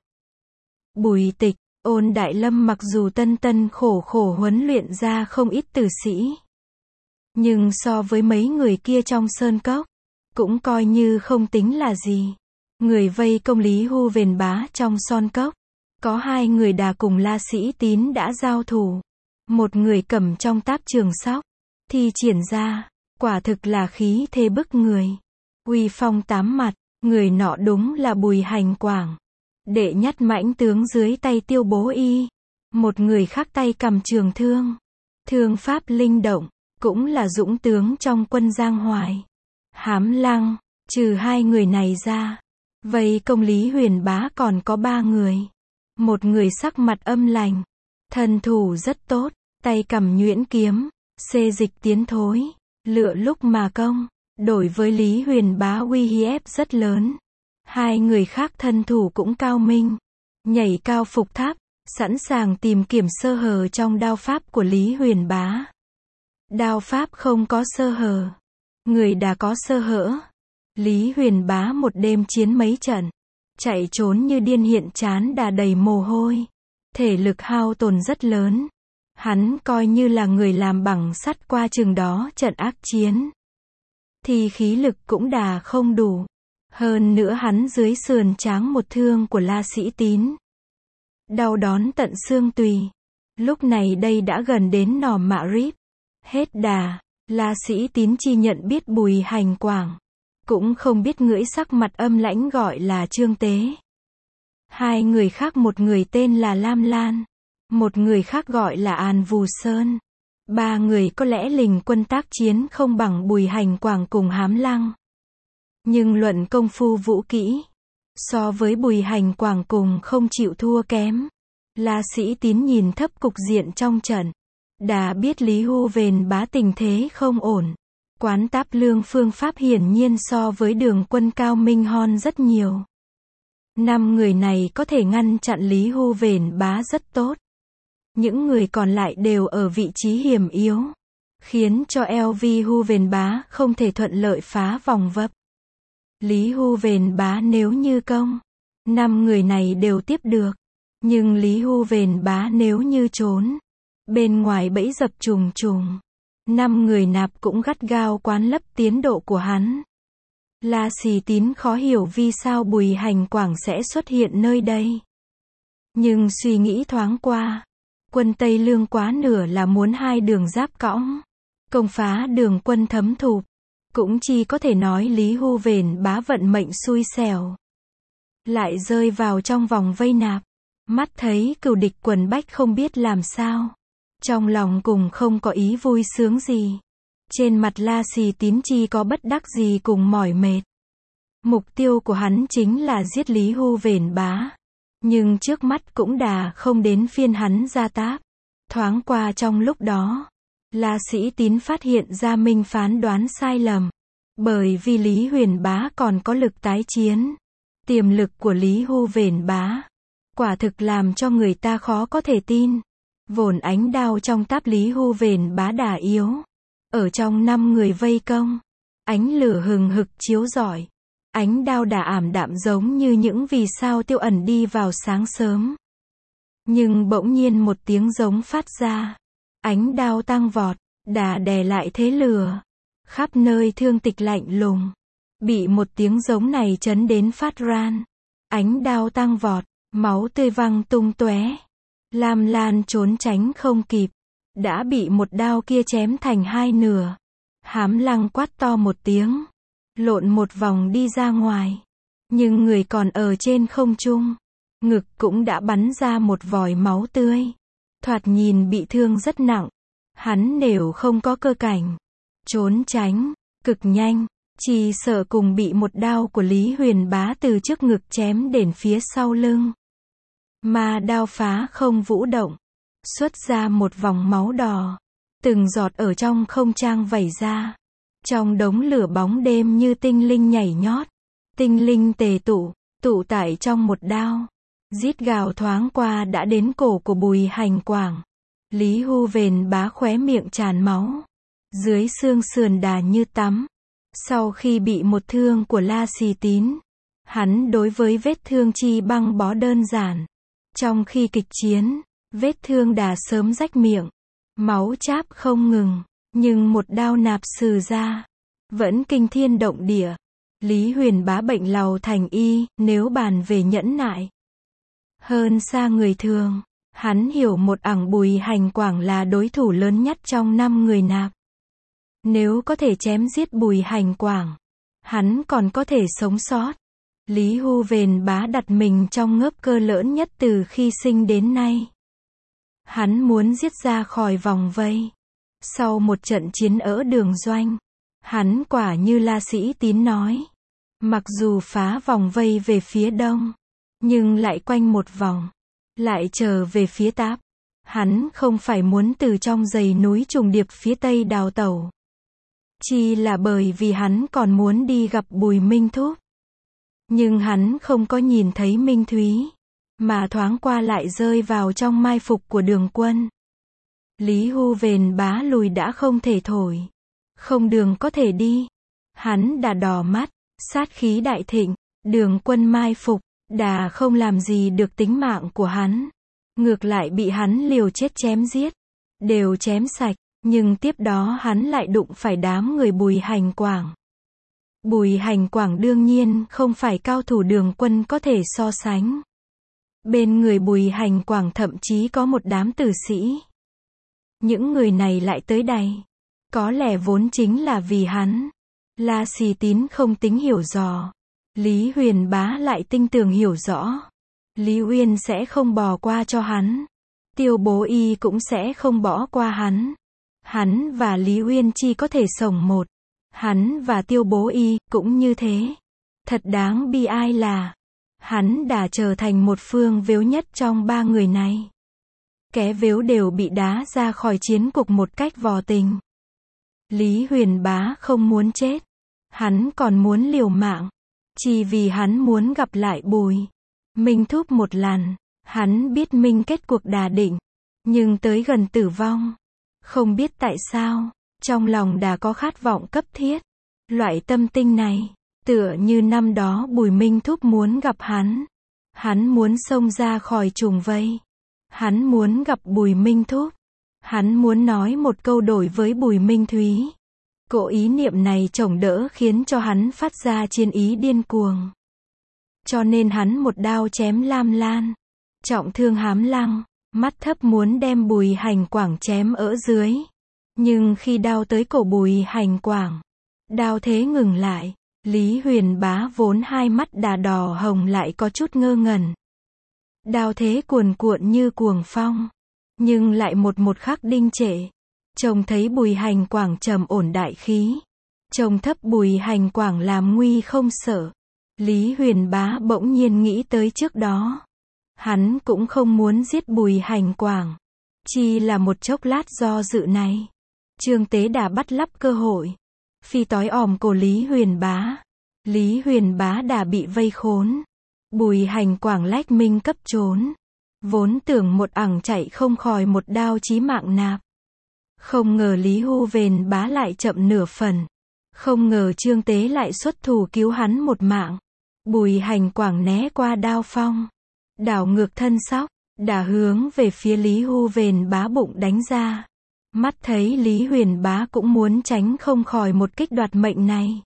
Bùi Tịch, Ôn Đại Lâm mặc dù tân tân khổ khổ huấn luyện ra không ít tử sĩ, nhưng so với mấy người kia trong sơn cốc, cũng coi như không tính là gì. Người vây công Lý Huyền Bá trong son cốc, có hai người đà cùng La Sĩ Tín đã giao thủ. Một người cầm trong táp trường sóc, thi triển ra, quả thực là khí thế bức người, uy phong tám mặt. Người nọ đúng là Bùi Hành Quảng, đệ nhất mãnh tướng dưới tay Tiêu Bố Y. Một người khác tay cầm trường thương, thương pháp linh động, cũng là dũng tướng trong quân Giang Hoài. Hám Lăng, trừ hai người này ra, vây công Lý Huyền Bá còn có ba người. Một người sắc mặt âm lành, thân thủ rất tốt, tay cầm nhuyễn kiếm, xê dịch tiến thối, lựa lúc mà công, đổi với Lý Huyền Bá uy hiếp rất lớn. Hai người khác thân thủ cũng cao minh, nhảy cao phục tháp, sẵn sàng tìm kiểm sơ hở trong đao pháp của Lý Huyền Bá. Đao pháp không có sơ hở, người đã có sơ hở. Lý Huyền Bá một đêm chiến mấy trận, chạy trốn như điên hiện trán đà đầy mồ hôi, thể lực hao tổn rất lớn. Hắn coi như là người làm bằng sắt qua chừng đó trận ác chiến, thì khí lực cũng đà không đủ. Hơn nữa hắn dưới sườn tráng một thương của La Sĩ Tín, đau đón tận xương tùy. Lúc này đây đã gần đến nỏ Mạ Ríp, hết đà. La Sĩ Tín chi nhận biết Bùi Hành Quảng, cũng không biết ngưỡi sắc mặt âm lãnh gọi là Trương Tế. Hai người khác, một người tên là Lam Lan, một người khác gọi là An Vù Sơn. Ba người có lẽ lình quân tác chiến không bằng Bùi Hành Quảng cùng Hám Lăng, nhưng luận công phu vũ kỹ, so với Bùi Hành Quảng cùng không chịu thua kém. La Sĩ Tín nhìn thấp cục diện trong trận, đã biết Lý Huyền Bá tình thế không ổn. Quán Táp Lương phương pháp hiển nhiên so với đường quân cao minh hơn rất nhiều. Năm người này có thể ngăn chặn Lý Huyền Bá rất tốt. Những người còn lại đều ở vị trí hiểm yếu, khiến cho eo vi Huyền Bá không thể thuận lợi phá vòng vây. Lý Huyền Bá nếu như công, năm người này đều tiếp được. Nhưng Lý Huyền Bá nếu như trốn, bên ngoài bẫy dập trùng trùng, năm người nạp cũng gắt gao quán lấp tiến độ của hắn. La Sĩ Tín khó hiểu vì sao Bùi Hành Quảng sẽ xuất hiện nơi đây. Nhưng suy nghĩ thoáng qua, Quân Tây Lương quá nửa là muốn hai đường giáp cõng, công phá đường quân Thấm Thụp. Cũng chỉ có thể nói Lý Hu Vền Bá vận mệnh xui xẻo, lại rơi vào trong vòng vây nạp. Mắt thấy cừu địch quần bách không biết làm sao, trong lòng cùng không có ý vui sướng gì. Trên mặt La Xì Tín chi có bất đắc gì cùng mỏi mệt. Mục tiêu của hắn chính là giết Lý Hu Vền Bá, nhưng trước mắt cũng đà không đến phiên hắn ra táp. Thoáng qua trong lúc đó, La Sĩ Tín phát hiện ra mình phán đoán sai lầm, bởi vì Lý Huyền Bá còn có lực tái chiến. Tiềm lực của Lý Hu Vền Bá quả thực làm cho người ta khó có thể tin. Vốn ánh đao trong táp Lý Hu Vền Bá đà yếu, ở trong năm người vây công, ánh lửa hừng hực chiếu rọi, ánh đao đà ảm đạm giống như những vì sao tiêu ẩn đi vào sáng sớm. Nhưng bỗng nhiên một tiếng giống phát ra, ánh đao tăng vọt, đà đè lại thế lửa, khắp nơi thương tịch lạnh lùng, bị một tiếng giống này chấn đến phát ran. Ánh đao tăng vọt, máu tươi văng tung tóe. Lam Lan trốn tránh không kịp, đã bị một đao kia chém thành hai nửa. Hám Lăng quát to một tiếng, lộn một vòng đi ra ngoài, nhưng người còn ở trên không trung, ngực cũng đã bắn ra một vòi máu tươi, thoạt nhìn bị thương rất nặng. Hắn nếu không có cơ cảnh trốn tránh cực nhanh, chỉ sợ cùng bị một đao của Lý Huyền Bá từ trước ngực chém đến phía sau lưng. Mà đao phá không vũ động, xuất ra một vòng máu đỏ, từng giọt ở trong không trang vẩy ra. Trong đống lửa bóng đêm như tinh linh nhảy nhót, tinh linh tề tụ, tụ tại trong một đao. Rít gào thoáng qua đã đến cổ của Bùi Hành Quảng. Lý Hu Vền Bá khóe miệng tràn máu, dưới xương sườn đà như tắm. Sau khi bị một thương của La Xì Tín, hắn đối với vết thương chi băng bó đơn giản. Trong khi kịch chiến, vết thương đà sớm rách miệng, máu cháp không ngừng, nhưng một đao nạp sừ ra, vẫn kinh thiên động địa. Lý Huyền Bá bệnh lầu thành y, nếu bàn về nhẫn nại hơn xa người thường, hắn hiểu một ẳng Bùi Hành Quảng là đối thủ lớn nhất trong năm người nạp. Nếu có thể chém giết Bùi Hành Quảng, hắn còn có thể sống sót. Lý Hu Vền Bá đặt mình trong ngớp cơ lớn nhất từ khi sinh đến nay. Hắn muốn giết ra khỏi vòng vây. Sau một trận chiến ở đường doanh, hắn quả như La Sĩ Tín nói, mặc dù phá vòng vây về phía đông, nhưng lại quanh một vòng, lại trở về phía táp. Hắn không phải muốn từ trong dãy núi trùng điệp phía tây đào tẩu, chỉ là bởi vì hắn còn muốn đi gặp Bùi Minh Thúc. Nhưng hắn không có nhìn thấy Minh Thúy, mà thoáng qua lại rơi vào trong mai phục của đường quân. Lý Hu Vền Bá lùi đã không thể thổi, không đường có thể đi. Hắn đã đỏ mắt, sát khí đại thịnh, đường quân mai phục, đã không làm gì được tính mạng của hắn. Ngược lại bị hắn liều chết chém giết, đều chém sạch, nhưng tiếp đó hắn lại đụng phải đám người Bùi Hành Quảng. Bùi Hành Quảng đương nhiên không phải cao thủ đường quân có thể so sánh. Bên người Bùi Hành Quảng thậm chí có một đám tử sĩ. Những người này lại tới đây, có lẽ vốn chính là vì hắn. La Xì Tín không tính hiểu dò, Lý Huyền Bá lại tinh tường hiểu rõ. Lý Uyên sẽ không bỏ qua cho hắn, Tiêu Bố Y cũng sẽ không bỏ qua hắn. Hắn và Lý Uyên chỉ có thể sống một, hắn và Tiêu Bố Y cũng như thế. Thật đáng bi ai là hắn đã trở thành một phương vếu nhất trong ba người này. Kẻ vếu đều bị đá ra khỏi chiến cục một cách vô tình. Lý Huyền Bá không muốn chết, hắn còn muốn liều mạng, chỉ vì hắn muốn gặp lại Bùi Minh Thúc một lần. Hắn biết mình kết cuộc đà định, nhưng tới gần tử vong, không biết tại sao, trong lòng đã có khát vọng cấp thiết. Loại tâm tinh này, tựa như năm đó Bùi Minh Thúc muốn gặp hắn. Hắn muốn xông ra khỏi trùng vây. Hắn muốn gặp Bùi Minh Thúc. Hắn muốn nói một câu đổi với Bùi Minh Thúy. Cỗ ý niệm này chồng đỡ khiến cho hắn phát ra chiến ý điên cuồng. Cho nên hắn một đao chém Lam Lan, trọng thương Hám Lăng, mắt thấp muốn đem Bùi Hành Quảng chém ở dưới. Nhưng khi đao tới cổ Bùi Hành Quảng, đao thế ngừng lại. Lý Huyền Bá vốn hai mắt đã đỏ hồng lại có chút ngơ ngẩn. Đao thế cuồn cuộn như cuồng phong, nhưng lại một một khắc đinh trệ. Trông thấy Bùi Hành Quảng trầm ổn đại khí, trông thấp Bùi Hành Quảng làm nguy không sợ. Lý Huyền Bá bỗng nhiên nghĩ tới trước đó, hắn cũng không muốn giết Bùi Hành Quảng, chỉ là một chốc lát do dự này, Trương Tế đã bắt lắp cơ hội, phi tói òm cổ Lý Huyền Bá. Lý Huyền Bá đã bị vây khốn, Bùi Hành Quảng lách minh cấp trốn, vốn tưởng một ẳng chạy không khỏi một đao chí mạng nạp. Không ngờ Lý Hu Vền Bá lại chậm nửa phần, không ngờ Trương Tế lại xuất thủ cứu hắn một mạng. Bùi Hành Quảng né qua đao phong, đảo ngược thân sóc, đã hướng về phía Lý Hu Vền Bá bụng đánh ra. Mắt thấy Lý Huyền Bá cũng muốn tránh không khỏi một kích đoạt mệnh này.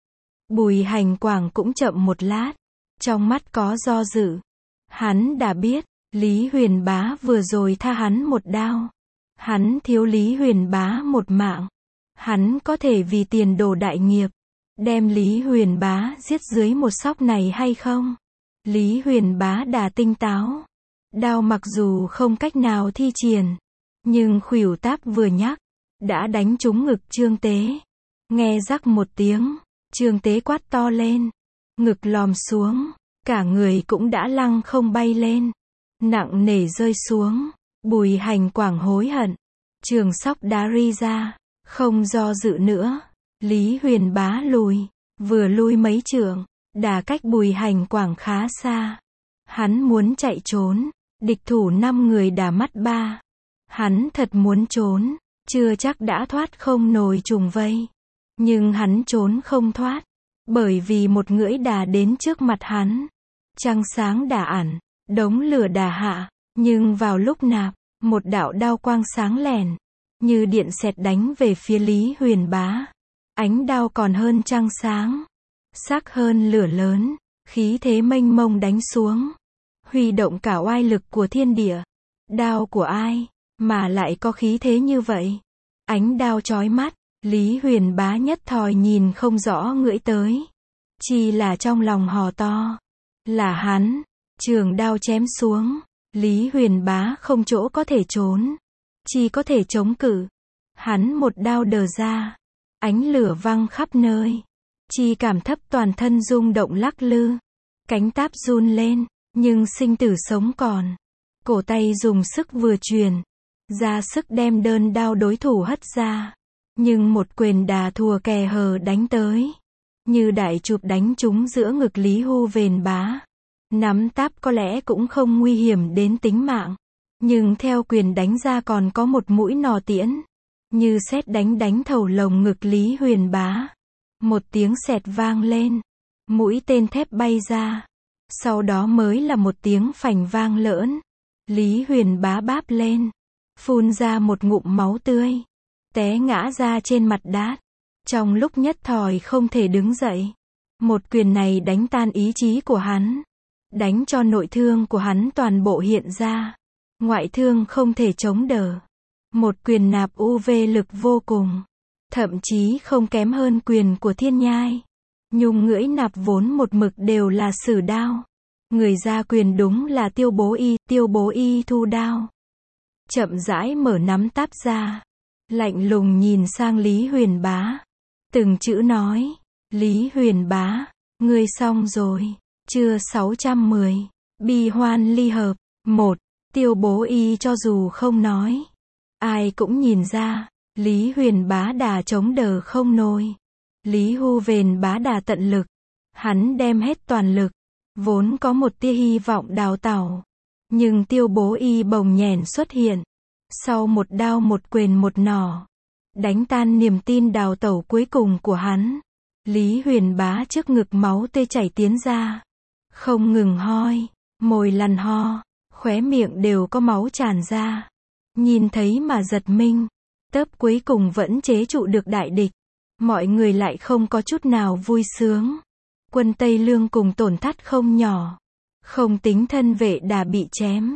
Bùi Hành Quảng cũng chậm một lát, trong mắt có do dự. Hắn đã biết, Lý Huyền Bá vừa rồi tha hắn một đao. Hắn thiếu Lý Huyền Bá một mạng. Hắn có thể vì tiền đồ đại nghiệp, đem Lý Huyền Bá giết dưới một sóc này hay không? Lý Huyền Bá đã tinh táo. Đao mặc dù không cách nào thi triển, nhưng khuỷu táp vừa nhắc, đã đánh trúng ngực Trương Tế. Nghe rắc một tiếng, Trương Tế quát to lên, ngực lòm xuống, cả người cũng đã lăng không bay lên, nặng nề rơi xuống. Bùi Hành Quảng hối hận, trường sóc đá ri ra, không do dự nữa. Lý Huyền Bá lùi, vừa lui mấy trượng, đã cách Bùi Hành Quảng khá xa. Hắn muốn chạy trốn, địch thủ năm người đã mắt ba. Hắn thật muốn trốn, chưa chắc đã thoát không nổi trùng vây. Nhưng hắn trốn không thoát, bởi vì một ngưỡi đà đến trước mặt hắn. Trăng sáng đà ẩn, đống lửa đà hạ, nhưng vào lúc nạp, một đạo đao quang sáng lẻn, như điện xẹt đánh về phía Lý Huyền Bá. Ánh đao còn hơn trăng sáng, sắc hơn lửa lớn, khí thế mênh mông đánh xuống, huy động cả oai lực của thiên địa. Đao của ai mà lại có khí thế như vậy? Ánh đao chói mắt, Lý Huyền Bá nhất thời nhìn không rõ ngưỡi tới, chỉ là trong lòng hò to, là hắn. Trường đao chém xuống, Lý Huyền Bá không chỗ có thể trốn, chỉ có thể chống cự. Hắn một đao đờ ra, ánh lửa văng khắp nơi, chỉ cảm thấp toàn thân rung động lắc lư, cánh táp run lên, nhưng sinh tử sống còn. Cổ tay dùng sức vừa truyền, ra sức đem đơn đao đối thủ hất ra, nhưng một quyền đà thùa kè hờ đánh tới, như đại chụp đánh trúng giữa ngực Lý Hu Vền Bá. Nắm táp có lẽ cũng không nguy hiểm đến tính mạng, nhưng theo quyền đánh ra còn có một mũi nỏ tiễn, như sét đánh đánh thầu lồng ngực Lý Huyền Bá. Một tiếng sẹt vang lên, mũi tên thép bay ra, sau đó mới là một tiếng phành vang lỡn. Lý Huyền Bá báp lên, phun ra một ngụm máu tươi, té ngã ra trên mặt đát, trong lúc nhất thời không thể đứng dậy. Một quyền này đánh tan ý chí của hắn, đánh cho nội thương của hắn toàn bộ hiện ra, ngoại thương không thể chống đỡ. Một quyền nạp u vê lực vô cùng, thậm chí không kém hơn quyền của Thiên Nhai. Nhung ngưỡi nạp vốn một mực đều là sử đao, người ra quyền đúng là Tiêu Bố Y. Tiêu Bố Y thu đao, chậm rãi mở nắm táp ra, lạnh lùng nhìn sang Lý Huyền Bá, từng chữ nói, Lý Huyền Bá, ngươi xong rồi. Chưa sáu trăm mười, bi hoan ly hợp. Một, Tiêu Bố Y cho dù không nói, ai cũng nhìn ra, Lý Huyền Bá đà chống đỡ không nổi. Lý Hu Vền Bá đà tận lực, hắn đem hết toàn lực, vốn có một tia hy vọng đào tẩu, nhưng Tiêu Bố Y bồng nhèn xuất hiện, sau một đao một quyền một nỏ, đánh tan niềm tin đào tẩu cuối cùng của hắn. Lý Huyền Bá trước ngực máu tươi chảy tiến ra, không ngừng hoi, môi lằn ho, khóe miệng đều có máu tràn ra. Nhìn thấy mà giật mình, tớp cuối cùng vẫn chế trụ được đại địch. Mọi người lại không có chút nào vui sướng. Quân Tây Lương cùng tổn thất không nhỏ, không tính thân vệ đã bị chém,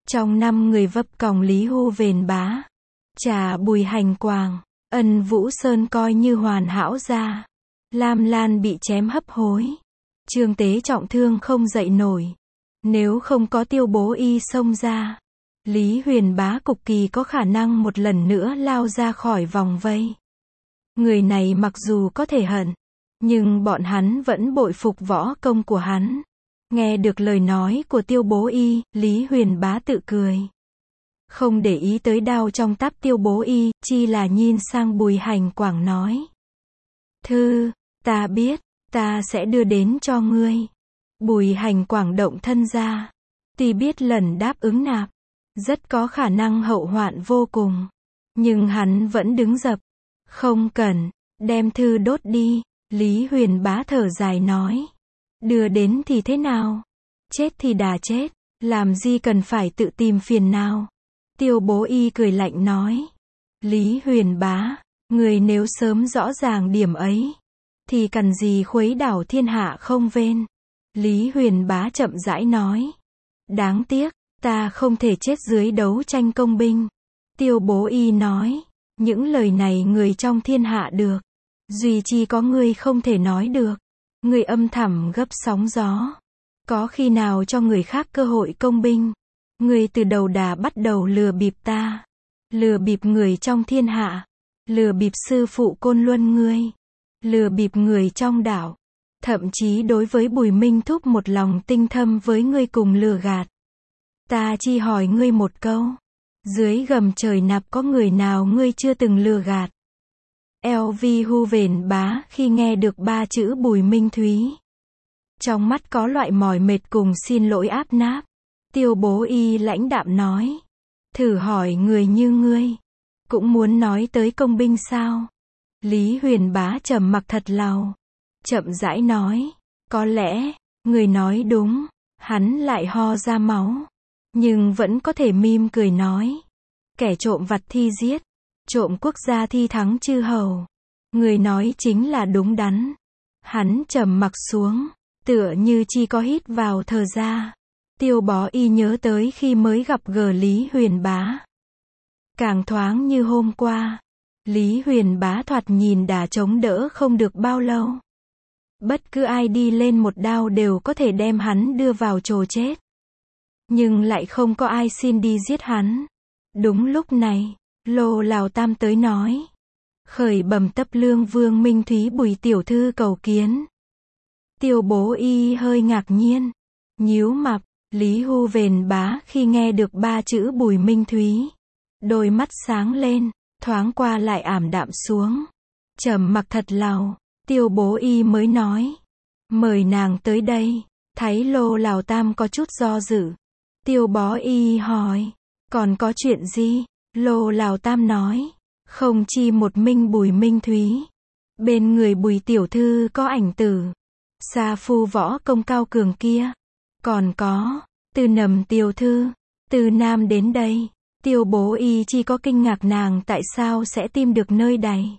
Trong năm người vấp còng Lý Hu Vền Bá, Trà Bùi Hành Quàng, Ân Vũ Sơn coi như hoàn hảo ra. Lam Lan bị chém hấp hối. Trương Tế trọng thương không dậy nổi. Nếu không có Tiêu Bố Y xông ra, Lý Huyền Bá cực kỳ có khả năng một lần nữa lao ra khỏi vòng vây. Người này mặc dù có thể hận, nhưng bọn hắn vẫn bội phục võ công của hắn. Nghe được lời nói của Tiêu Bố Y, Lý Huyền Bá tự cười. Không để ý tới đao trong táp Tiêu Bố Y, chi là nhìn sang Bùi Hành Quảng nói. Thư, ta biết, ta sẽ đưa đến cho ngươi. Bùi Hành Quảng động thân ra. Tuy biết lần đáp ứng nạp, rất có khả năng hậu hoạn vô cùng. Nhưng hắn vẫn đứng dập. Không cần, đem thư đốt đi. Lý Huyền Bá thở dài nói. Đưa đến thì thế nào? Chết thì đà chết, làm gì cần phải tự tìm phiền nào? Tiêu Bố Y cười lạnh nói. Lý Huyền Bá, người nếu sớm rõ ràng điểm ấy, thì cần gì khuấy đảo thiên hạ không vên? Lý Huyền Bá chậm rãi nói. Đáng tiếc, ta không thể chết dưới đấu tranh công binh. Tiêu Bố Y nói. Những lời này người trong thiên hạ được. Duy chỉ có ngươi không thể nói được. Ngươi âm thầm gấp sóng gió. Có khi nào cho người khác cơ hội công binh? Ngươi từ đầu đà bắt đầu lừa bịp ta. Lừa bịp người trong thiên hạ. Lừa bịp sư phụ Côn Luân ngươi. Lừa bịp người trong đảo. Thậm chí đối với Bùi Minh Thúc một lòng tinh thâm với ngươi cùng lừa gạt. Ta chỉ hỏi ngươi một câu. Dưới gầm trời nạp có người nào ngươi chưa từng lừa gạt? Eo Vi Hu Vền Bá khi nghe được ba chữ Bùi Minh Thúy, trong mắt có loại mỏi mệt cùng xin lỗi áp náp. Tiêu Bố Y lãnh đạm nói. Thử hỏi người như ngươi, cũng muốn nói tới công binh sao? Lý Huyền Bá trầm mặc thật lâu, chậm rãi nói. Có lẽ, người nói đúng. Hắn lại ho ra máu. Nhưng vẫn có thể mỉm cười nói. Kẻ trộm vặt thi giết, trộm quốc gia thi thắng chư hầu. Người nói chính là đúng đắn. Hắn trầm mặc xuống, tựa như chỉ có hít vào thở ra. Tiêu Bó Y nhớ tới khi mới gặp gỡ Lý Huyền Bá. Càng thoáng như hôm qua. Lý Huyền Bá thoạt nhìn đã chống đỡ không được bao lâu. Bất cứ ai đi lên một đao đều có thể đem hắn đưa vào chồ chết. Nhưng lại không có ai xin đi giết hắn. Đúng lúc này, Lô Lào Tam tới nói. Khởi bẩm Tấp Lương Vương Minh Thúy Bùi tiểu thư cầu kiến. Tiêu Bố Y hơi ngạc nhiên, nhíu mày. Lý Hu Vền Bá khi nghe được ba chữ Bùi Minh Thúy, đôi mắt sáng lên, thoáng qua lại ảm đạm xuống. Trầm mặc thật lâu, Tiêu Bố Y mới nói. Mời nàng tới đây. Thấy Lô Lào Tam có chút do dự, Tiêu Bó Y hỏi. Còn có chuyện gì? Lô Lào Tam nói. Không chi một minh Bùi Minh Thúy. Bên người Bùi tiểu thư có ảnh tử. Sa phu võ công cao cường kia. Còn có, Từ Nầm tiểu thư. Từ Nam đến đây. Tiêu Bố Y chỉ có kinh ngạc nàng tại sao sẽ tìm được nơi đây.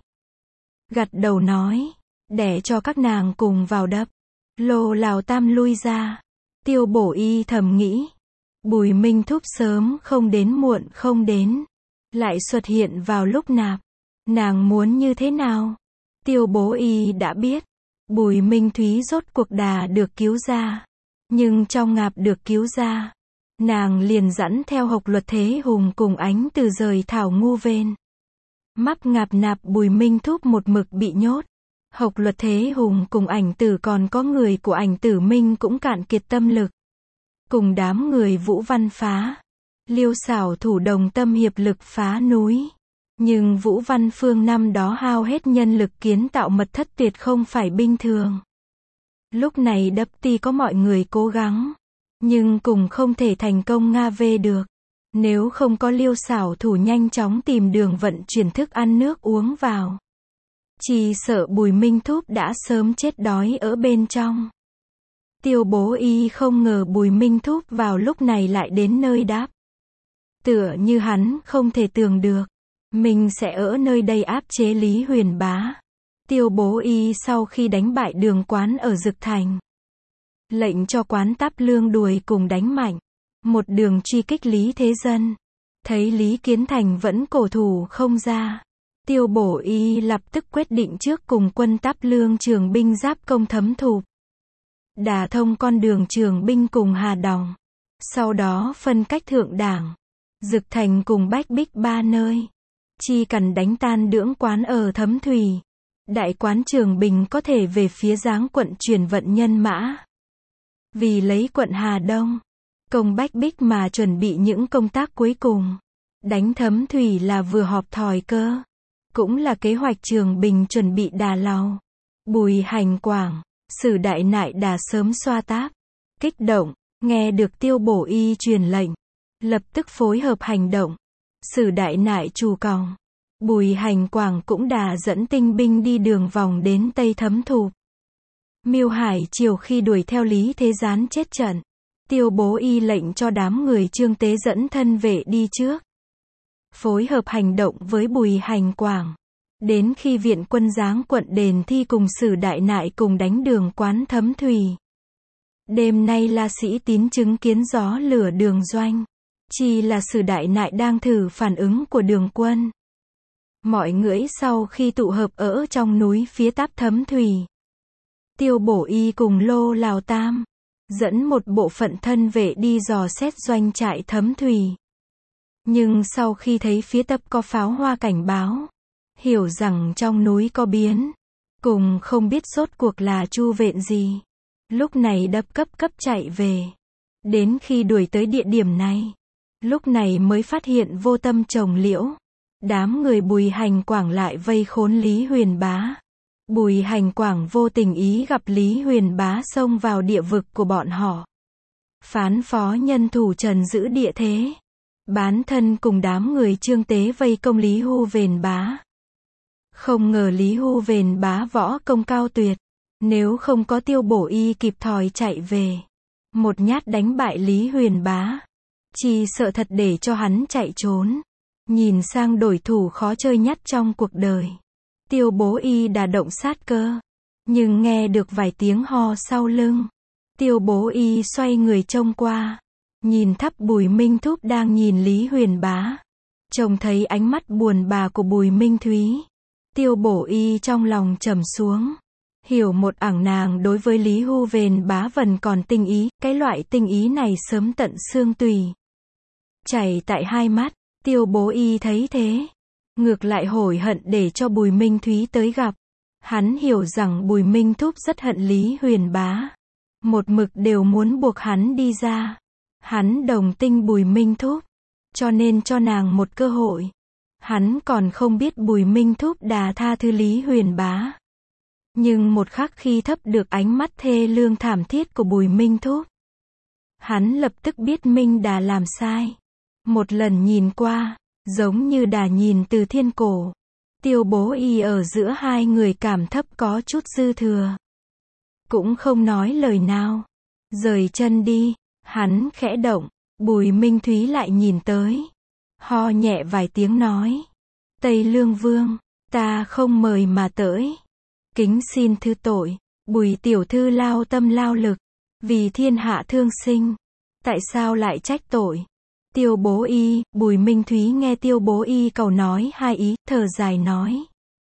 Gật đầu nói. Để cho các nàng cùng vào đập. Lô Lào Tam lui ra. Tiêu Bố Y thầm nghĩ. Bùi Minh Thúc sớm không đến muộn không đến. Lại xuất hiện vào lúc nạp. Nàng muốn như thế nào? Tiêu Bố Y đã biết. Bùi Minh Thúy rốt cuộc đà được cứu ra. Nhưng trong ngạp được cứu ra, nàng liền dẫn theo Hộc Luật Thế Hùng cùng Ánh Từ rời Thảo Ngu Vên. Mắp ngạp nạp Bùi Minh Thúc một mực bị nhốt. Hộc Luật Thế Hùng cùng Ảnh Tử còn có người của Ảnh Tử Minh cũng cạn kiệt tâm lực. Cùng đám người Vũ Văn phá. Liêu xảo thủ đồng tâm hiệp lực phá núi. Nhưng Vũ Văn Phương năm đó hao hết nhân lực kiến tạo mật thất tuyệt không phải bình thường. Lúc này đập tuy có mọi người cố gắng, nhưng cùng không thể thành công Nga về được. Nếu không có Liêu xảo thủ nhanh chóng tìm đường vận chuyển thức ăn nước uống vào, chỉ sợ Bùi Minh Thúc đã sớm chết đói ở bên trong. Tiêu Bố Y không ngờ Bùi Minh Thúc vào lúc này lại đến nơi đáp. Tựa như hắn không thể tưởng được, mình sẽ ở nơi đây áp chế Lý Huyền Bá. Tiêu Bố Y sau khi đánh bại Đường Quán ở Dực Thành, lệnh cho Quán Táp Lương đuổi cùng đánh mạnh. một đường truy kích Lý Thế Dân. Thấy Lý Kiến Thành vẫn cổ thủ không ra, Tiêu Bổ Y lập tức quyết định trước cùng quân Táp Lương Trường binh giáp công Thấm Thục, đả thông con đường Trường binh cùng Hà Đòng. Sau đó phân cách Thượng Đảng, Dực Thành cùng Bách Bích ba nơi. Chi cần đánh tan Đưỡng Quán ở Thấm Thủy. Đại quán Trường Bình có thể về phía Giáng quận chuyển vận nhân mã. Vì lấy quận Hà Đông, công Bách Bích mà chuẩn bị những công tác cuối cùng. Đánh Thấm Thủy là vừa họp thòi cơ. Cũng là kế hoạch Trường Bình chuẩn bị đà lầu. Bùi Hành Quảng, Sử Đại Nại đã sớm xoa táp. Kích động, nghe được Tiêu Bổ Y truyền lệnh. Lập tức phối hợp hành động. Sử Đại Nại trù còng. Bùi Hành Quảng cũng đà dẫn tinh binh đi đường vòng đến Tây Thấm Thục. Miêu Hải chiều khi đuổi theo Lý Thế Gián chết trận. Tiêu Bố Y lệnh cho đám người Trương Tế dẫn thân vệ đi trước. Phối hợp hành động với Bùi Hành Quảng. Đến khi viện quân Giáng quận Đền Thi cùng Sử Đại Nại cùng đánh Đường Quán Thấm Thủy. Đêm nay La Sĩ Tín chứng kiến gió lửa đường doanh. Chỉ là Sử Đại Nại đang thử phản ứng của đường quân. Mọi người sau khi tụ hợp ở trong núi phía Táp Thấm Thủy. Tiêu Bổ Y cùng Lô Lào Tam dẫn một bộ phận thân vệ đi dò xét doanh trại Thấm Thủy. Nhưng sau khi thấy phía Tấp có pháo hoa cảnh báo, hiểu rằng trong núi có biến, cùng không biết rốt cuộc là chu vện gì, lúc này đập cấp cấp chạy về. Đến khi đuổi tới địa điểm này, lúc này mới phát hiện vô tâm trồng liễu. Đám người Bùi Hành Quảng lại vây khốn Lý Huyền Bá. Bùi Hành Quảng vô tình ý gặp Lý Huyền Bá xông vào địa vực của bọn họ. Phán phó nhân thủ trần giữ địa thế. Bán thân cùng đám người Trương Tế vây công Lý Hu Vền Bá. Không ngờ Lý Hu Vền Bá võ công cao tuyệt. Nếu không có Tiêu Bổ Y kịp thời chạy về, một nhát đánh bại Lý Huyền Bá, chỉ sợ thật để cho hắn chạy trốn. Nhìn sang đổi thủ khó chơi nhất trong cuộc đời. Tiêu Bố Y đã động sát cơ. Nhưng nghe được vài tiếng ho sau lưng. Tiêu Bố Y xoay người trông qua. Nhìn thắp Bùi Minh Thúc đang nhìn Lý Huyền Bá. Trông thấy ánh mắt buồn bã của Bùi Minh Thúy. Tiêu Bổ Y trong lòng trầm xuống. Hiểu một ảng nàng đối với Lý Hu Vền Bá vẫn còn tinh ý. Cái loại tinh ý này sớm tận xương tùy. Chảy tại hai mắt. Tiêu Bố Y thấy thế. Ngược lại hối hận để cho Bùi Minh Thúy tới gặp. Hắn hiểu rằng Bùi Minh Thúc rất hận Lý Huyền Bá. Một mực đều muốn buộc hắn đi ra. Hắn đồng tình Bùi Minh Thúc. Cho nên cho nàng một cơ hội. Hắn còn không biết Bùi Minh Thúc đã tha thứ Lý Huyền Bá. Nhưng một khắc khi thấp được ánh mắt thê lương thảm thiết của Bùi Minh Thúc, hắn lập tức biết Minh đã làm sai. Một lần nhìn qua, giống như đã nhìn từ thiên cổ. Tiêu Bố Y ở giữa hai người cảm thấp có chút dư thừa. Cũng không nói lời nào. Rời chân đi, hắn khẽ động. Bùi Minh Thúy lại nhìn tới. Ho nhẹ vài tiếng nói. Tây Lương Vương, ta không mời mà tới. Kính xin thứ tội. Bùi tiểu thư lao tâm lao lực. Vì thiên hạ thương sinh. Tại sao lại trách tội? Tiêu Bố Y, Bùi Minh Thúy nghe Tiêu Bố Y cầu nói hai ý, thở dài nói.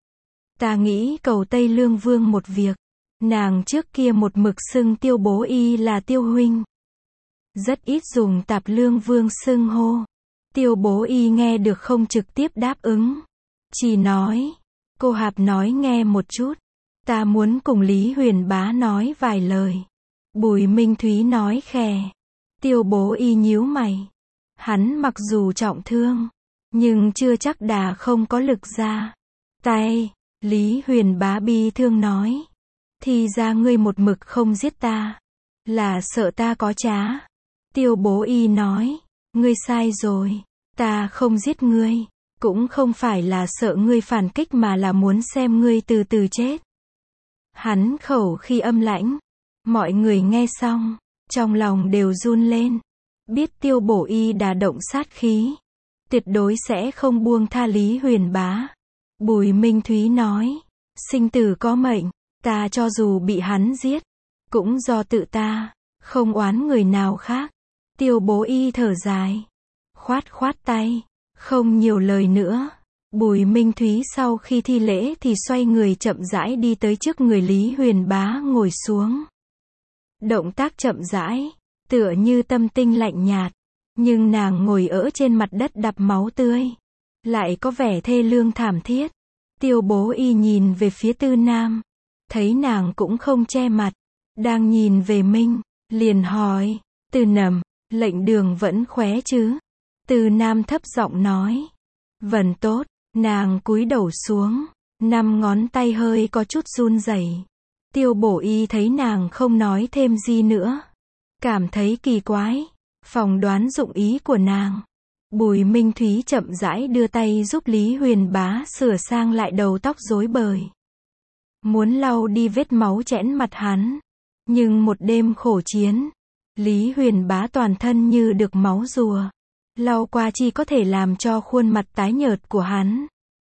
Ta nghĩ cầu Tây Lương Vương một việc. Nàng trước kia một mực xưng Tiêu Bố Y là Tiêu huynh. Rất ít dùng Tạp Lương Vương xưng hô. Tiêu Bố Y nghe được không trực tiếp đáp ứng. Chỉ nói, cô Hạp nói nghe một chút. Ta muốn cùng Lý Huyền Bá nói vài lời. Bùi Minh Thúy nói khè. Tiêu Bố Y nhíu mày. Hắn mặc dù trọng thương, nhưng chưa chắc đã không có lực ra tay. Lý Huyền Bá bi thương nói. Thì ra ngươi một mực không giết ta, là sợ ta có trá. Tiêu Bố Y nói. Ngươi sai rồi. Ta không giết ngươi, cũng không phải là sợ ngươi phản kích mà là muốn xem ngươi từ từ chết. Hắn khẩu khi âm lãnh. Mọi người nghe xong, trong lòng đều run lên. Biết Tiêu Bổ Y đã động sát khí, tuyệt đối sẽ không buông tha Lý Huyền Bá. Bùi Minh Thúy nói. Sinh tử có mệnh, ta cho dù bị hắn giết, cũng do tự ta, không oán người nào khác. Tiêu Bố Y thở dài, khoát khoát tay, không nhiều lời nữa. Bùi Minh Thúy sau khi thi lễ thì xoay người chậm rãi đi tới trước người Lý Huyền Bá ngồi xuống. Động tác chậm rãi, tựa như tâm tinh lạnh nhạt, nhưng nàng ngồi ở trên mặt đất đập máu tươi, lại có vẻ thê lương thảm thiết. Tiêu Bố Y nhìn về phía Tư Nam, thấy nàng cũng không che mặt, đang nhìn về Minh, liền hỏi, Tư Nầm, lệnh đường vẫn khỏe chứ? Tư Nam thấp giọng nói, vẫn tốt. Nàng cúi đầu xuống, năm ngón tay hơi có chút run rẩy. Tiêu Bổ Y thấy nàng không nói thêm gì nữa, cảm thấy kỳ quái, phỏng đoán dụng ý của nàng. Bùi Minh Thúy chậm rãi đưa tay giúp Lý Huyền Bá sửa sang lại đầu tóc rối bời, muốn lau đi vết máu chẽn mặt hắn. Nhưng một đêm khổ chiến, Lý Huyền Bá toàn thân như được máu rùa, lau qua chỉ có thể làm cho khuôn mặt tái nhợt của hắn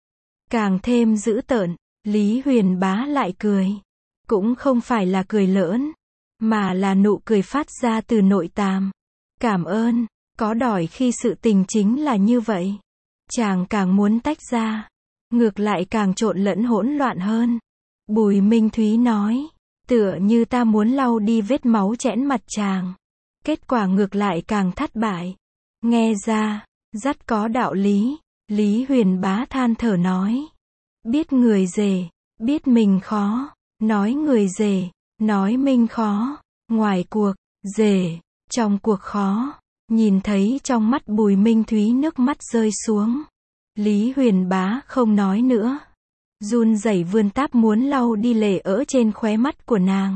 càng thêm dữ tợn. Lý Huyền Bá lại cười, cũng không phải là cười lỡn, mà là nụ cười phát ra từ nội tâm. Cảm ơn, có đòi khi sự tình chính là như vậy. Chàng càng muốn tách ra, ngược lại càng trộn lẫn hỗn loạn hơn. Bùi Minh Thúy nói, tựa như ta muốn lau đi vết máu chẽn mặt chàng, kết quả ngược lại càng thất bại. Nghe ra, rất có đạo lý. Lý Huyền Bá than thở nói, biết người dề, biết mình khó, nói người dề, nói mình khó, ngoài cuộc, dề, trong cuộc khó. Nhìn thấy trong mắt Bùi Minh Thúy nước mắt rơi xuống, Lý Huyền Bá không nói nữa, run rẩy vươn táp muốn lau đi lệ ở trên khóe mắt của nàng.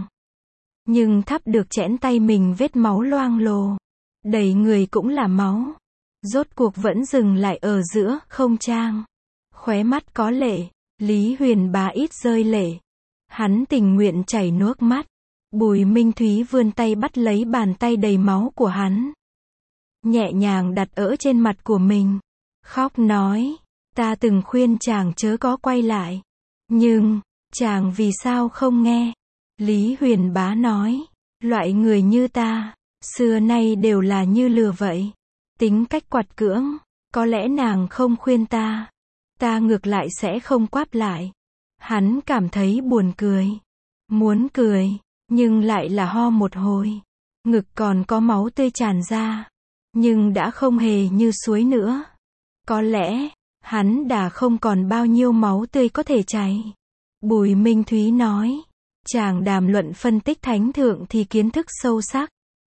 Nhưng thắp được chẽn tay mình vết máu loang lổ, đầy người cũng là máu. Rốt cuộc vẫn dừng lại ở giữa, không trang. Khóe mắt có lệ, Lý Huyền Bá ít rơi lệ. Hắn tình nguyện chảy nước mắt. Bùi Minh Thúy vươn tay bắt lấy bàn tay đầy máu của hắn, nhẹ nhàng đặt ở trên mặt của mình, khóc nói, ta từng khuyên chàng chớ có quay lại, nhưng, chàng vì sao không nghe? Lý Huyền Bá nói, loại người như ta, xưa nay đều là như lừa vậy. Tính cách quặt cưỡng, có lẽ nàng không khuyên ta, ta ngược lại sẽ không quáp lại. Hắn cảm thấy buồn cười, muốn cười, nhưng lại là ho một hồi, ngực còn có máu tươi tràn ra, nhưng đã không hề như suối nữa. Có lẽ, hắn đã không còn bao nhiêu máu tươi có thể chảy. Bùi Minh Thúy nói, chàng đàm luận phân tích thánh thượng thì kiến thức sâu sắc,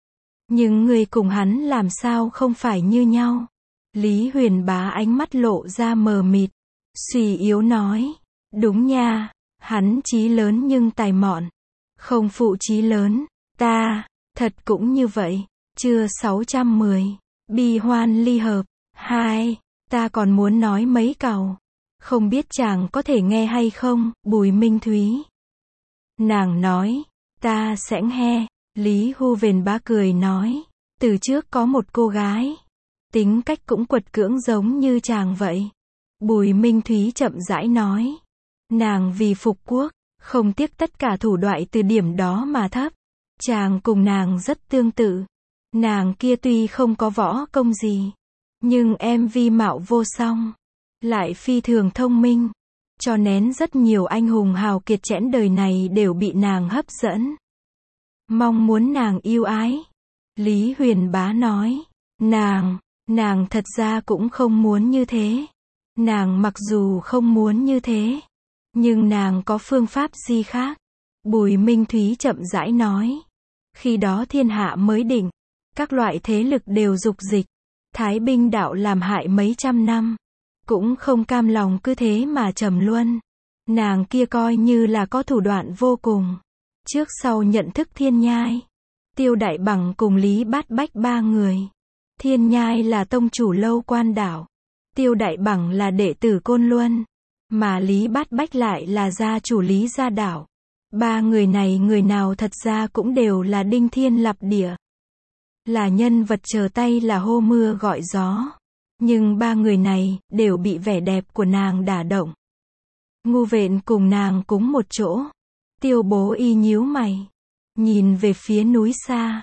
nhưng người cùng hắn làm sao không phải như nhau? Lý Huyền Bá ánh mắt lộ ra mờ mịt, suy yếu nói, đúng nha, hắn trí lớn nhưng tài mọn, không phụ trí lớn. Ta, thật cũng như vậy. Chương sáu trăm mười, bi hoan ly hợp. Hai, ta còn muốn nói mấy câu, không biết chàng có thể nghe hay không? Bùi Minh Thúy. Nàng nói, ta sẽ nghe. Lý Hu Vền Bá cười nói, từ trước có một cô gái, tính cách cũng quật cưỡng giống như chàng vậy. Bùi Minh Thúy chậm rãi nói, nàng vì phục quốc, không tiếc tất cả thủ đoạn từ điểm đó mà thấp. Chàng cùng nàng rất tương tự. Nàng kia tuy không có võ công gì, nhưng em vi mạo vô song, lại phi thường thông minh, cho nên rất nhiều anh hùng hào kiệt chẽn đời này đều bị nàng hấp dẫn, mong muốn nàng yêu ái. Lý Huyền Bá nói, nàng, nàng thật ra cũng không muốn như thế. Nàng mặc dù không muốn như thế, nhưng nàng có phương pháp gì khác? Bùi Minh Thúy chậm rãi nói, khi đó thiên hạ mới định, các loại thế lực đều dục dịch, Thái Binh đạo làm hại mấy trăm năm, cũng không cam lòng cứ thế mà trầm luân. Nàng kia coi như là có thủ đoạn vô cùng, trước sau nhận thức Thiên Nhai, Tiêu Đại Bằng cùng Lý Bát Bách ba người. Thiên Nhai là tông chủ Lâu Quan đảo, Tiêu Đại Bằng là đệ tử Côn Luân, mà Lý Bát Bách lại là gia chủ Lý Gia đảo. Ba người này người nào thật ra cũng đều là đinh thiên lập địa, là nhân vật chờ tay là hô mưa gọi gió. Nhưng ba người này đều bị vẻ đẹp của nàng đả động. Ngu Vện cùng nàng cúng một chỗ. Tiêu Bố Y nhíu mày, nhìn về phía núi xa,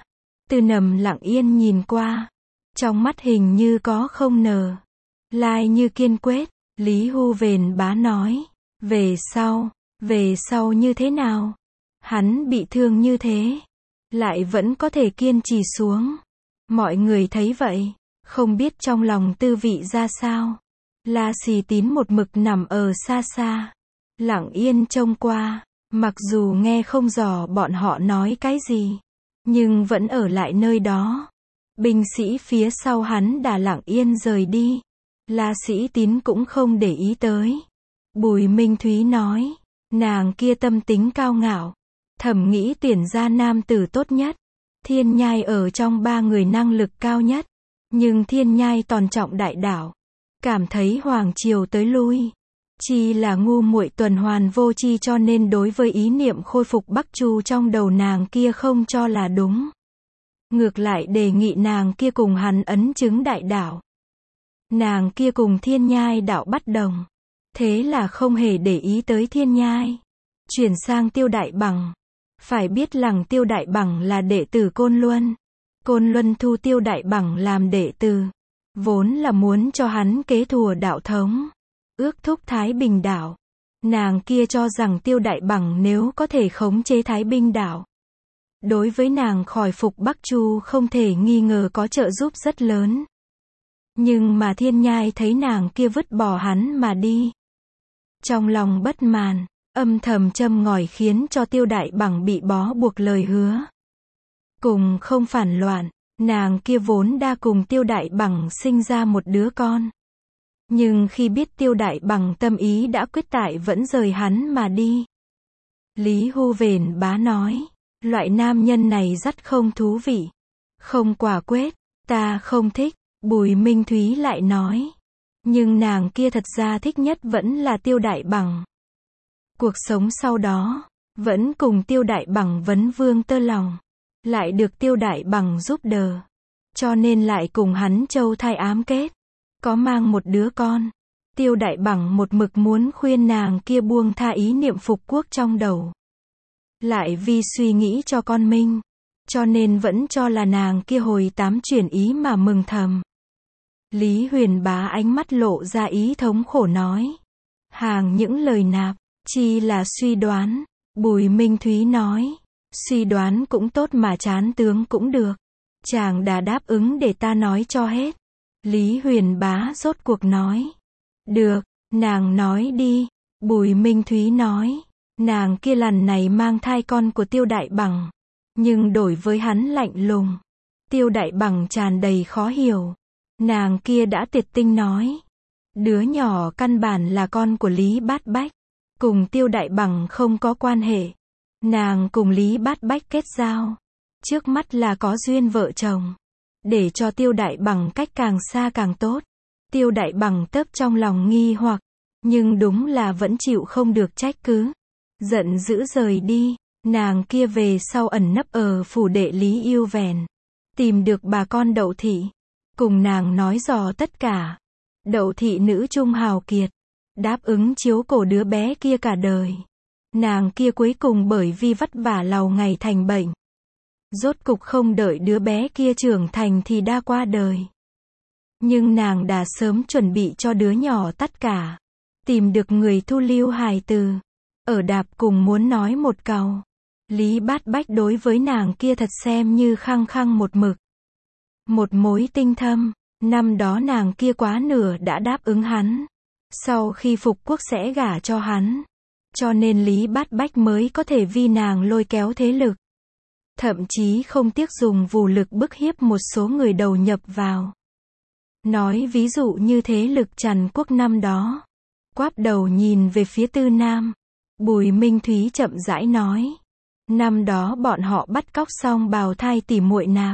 Tư Nầm lặng yên nhìn qua. Trong mắt hình như có không nở. Lai như kiên quyết. Lý Hu Vền Bá nói. Về sau, về sau như thế nào? Hắn bị thương như thế. Lại vẫn có thể kiên trì xuống. Mọi người thấy vậy. Không biết trong lòng tư vị ra sao. La Xì Tín một mực nằm ở xa xa. Lặng yên trông qua. Mặc dù nghe không rõ bọn họ nói cái gì. Nhưng vẫn ở lại nơi đó. Binh sĩ phía sau hắn đã lặng yên rời đi. La Sĩ Tín cũng không để ý tới. Bùi Minh Thúy nói. Nàng kia tâm tính cao ngạo. Thầm nghĩ tuyển ra nam tử tốt nhất. Thiên Nhai ở trong ba người năng lực cao nhất. Nhưng Thiên Nhai tôn trọng đại đạo. Cảm thấy Hoàng Triều tới lui. Chỉ là ngu muội tuần hoàn vô tri, cho nên đối với ý niệm khôi phục Bắc Chu trong đầu nàng kia không cho là đúng. Ngược lại đề nghị nàng kia cùng hắn ấn chứng đại đạo. Nàng kia cùng Thiên Nhai đạo bất đồng. Thế là không hề để ý tới Thiên Nhai. Chuyển sang Tiêu Đại Bằng. Phải biết rằng Tiêu Đại Bằng là đệ tử Côn Luân. Côn Luân thu Tiêu Đại Bằng làm đệ tử. Vốn là muốn cho hắn kế thừa đạo thống. Ước thúc Thái Bình đảo. Nàng kia cho rằng Tiêu Đại Bằng nếu có thể khống chế Thái Bình đảo. Đối với nàng khỏi phục Bắc Chu không thể nghi ngờ có trợ giúp rất lớn. Nhưng mà Thiên Nhai thấy nàng kia vứt bỏ hắn mà đi. Trong lòng bất mãn, âm thầm châm ngòi khiến cho Tiêu Đại Bằng bị bó buộc lời hứa. Cùng không phản loạn, nàng kia vốn đã cùng Tiêu Đại Bằng sinh ra một đứa con. Nhưng khi biết Tiêu Đại Bằng tâm ý đã quyết tại vẫn rời hắn mà đi. Lý Hu Vền Bá nói, loại nam nhân này rất không thú vị. Không quả quyết, ta không thích. Bùi Minh Thúy lại nói. Nhưng nàng kia thật ra thích nhất vẫn là Tiêu Đại Bằng. Cuộc sống sau đó, vẫn cùng Tiêu Đại Bằng vấn vương tơ lòng. Lại được Tiêu Đại Bằng giúp đỡ. Cho nên lại cùng hắn châu thai ám kết. Có mang một đứa con. Tiêu Đại Bằng một mực muốn khuyên nàng kia buông tha ý niệm phục quốc trong đầu. Lại vì suy nghĩ cho con Minh. Cho nên vẫn cho là nàng kia hồi tám chuyển ý mà mừng thầm. Lý Huyền Bá ánh mắt lộ ra ý thống khổ nói. Hàng những lời nạp, chi là suy đoán. Bùi Minh Thúy nói. Suy đoán cũng tốt mà chán tướng cũng được. Chàng đã đáp ứng để ta nói cho hết. Lý Huyền Bá rốt cuộc nói. Được, nàng nói đi. Bùi Minh Thúy nói. Nàng kia lần này mang thai con của Tiêu Đại Bằng. Nhưng đổi với hắn lạnh lùng. Tiêu Đại Bằng tràn đầy khó hiểu. Nàng kia đã tuyệt tinh nói. Đứa nhỏ căn bản là con của Lý Bát Bách. Cùng Tiêu Đại Bằng không có quan hệ. Nàng cùng Lý Bát Bách kết giao. Trước mắt là có duyên vợ chồng. Để cho Tiêu Đại Bằng cách càng xa càng tốt. Tiêu Đại Bằng tấp trong lòng nghi hoặc. Nhưng đúng là vẫn chịu không được trách cứ. Giận dữ rời đi. Nàng kia về sau ẩn nấp ở phủ đệ Lý Yêu Vèn. Tìm được bà con Đậu Thị. Cùng nàng nói dò tất cả. Đậu Thị nữ trung hào kiệt. Đáp ứng chiếu cổ đứa bé kia cả đời. Nàng kia cuối cùng bởi vì vất vả lầu ngày thành bệnh. Rốt cục không đợi đứa bé kia trưởng thành thì đã qua đời. Nhưng nàng đã sớm chuẩn bị cho đứa nhỏ tất cả. Tìm được người thu lưu hài từ. Ở đạp cùng muốn nói một câu. Lý Bát Bách đối với nàng kia thật xem như khăng khăng một mực. Một mối tinh thâm. Năm đó nàng kia quá nửa đã đáp ứng hắn. Sau khi phục quốc sẽ gả cho hắn. Cho nên Lý Bát Bách mới có thể vì nàng lôi kéo thế lực. Thậm chí không tiếc dùng vũ lực bức hiếp một số người đầu nhập vào. Nói ví dụ như thế lực Trần Quốc năm đó. Quáp đầu nhìn về phía Tư Nam. Bùi Minh Thúy chậm rãi nói. Năm đó bọn họ bắt cóc xong bào thai tỉ muội nạp.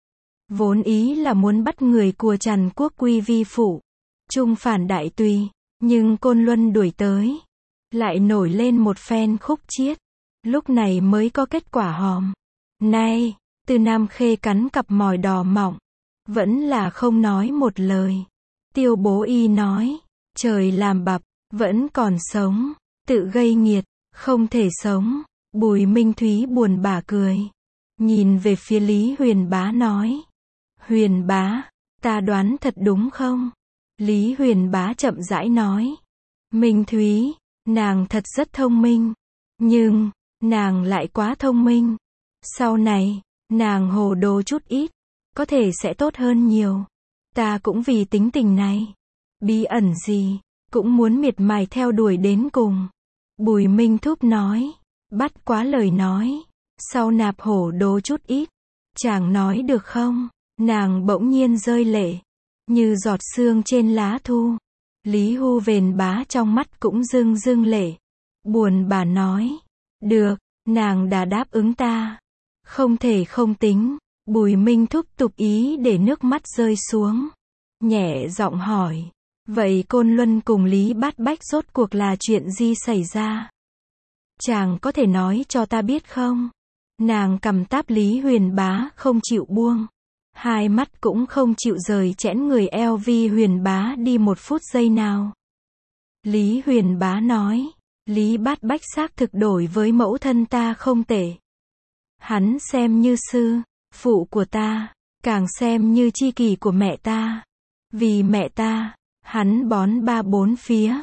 Vốn ý là muốn bắt người của Trần Quốc quy vi phụ. Trung phản đại tùy. Nhưng Côn Luân đuổi tới. Lại nổi lên một phen khúc chiết. Lúc này mới có kết quả hòm. Nay, Tư Nam Khê cắn cặp mòi đỏ mọng. Vẫn là không nói một lời. Tiêu Bố Y nói. Trời làm bập, vẫn còn sống. Tự gây nghiệt, không thể sống. Bùi Minh Thúy buồn bã cười. nhìn về phía Lý Huyền Bá nói. Huyền Bá, ta đoán thật đúng không? Lý Huyền Bá chậm rãi nói. Minh Thúy, nàng thật rất thông minh. Nhưng, nàng lại quá thông minh. Sau này, nàng hồ đồ chút ít, có thể sẽ tốt hơn nhiều. Ta cũng vì tính tình này, bí ẩn gì, cũng muốn miệt mài theo đuổi đến cùng. Bùi Minh Thúc nói, bắt quá lời nói, sau nạp hổ đồ chút ít. Chàng nói được không? Nàng bỗng nhiên rơi lệ, như giọt sương trên lá thu. Lý Hu Vền Bá trong mắt cũng rưng rưng lệ. Buồn bã nói, được, nàng đã đáp ứng ta. Không thể không tính. Bùi Minh Thúc tục ý để nước mắt rơi xuống. Nhẹ giọng hỏi, vậy Côn Luân cùng Lý Bát Bách rốt cuộc là chuyện gì xảy ra? Chàng có thể nói cho ta biết không? Nàng cầm táp Lý Huyền Bá không chịu buông. Hai mắt cũng không chịu rời chẽn người eo vi Huyền Bá đi một phút giây nào. Lý Huyền Bá nói, Lý Bát Bách xác thực đổi với mẫu thân ta không tệ. Hắn xem như sư phụ của ta, càng xem như tri kỷ của mẹ ta. Vì mẹ ta, hắn bón ba bốn phía.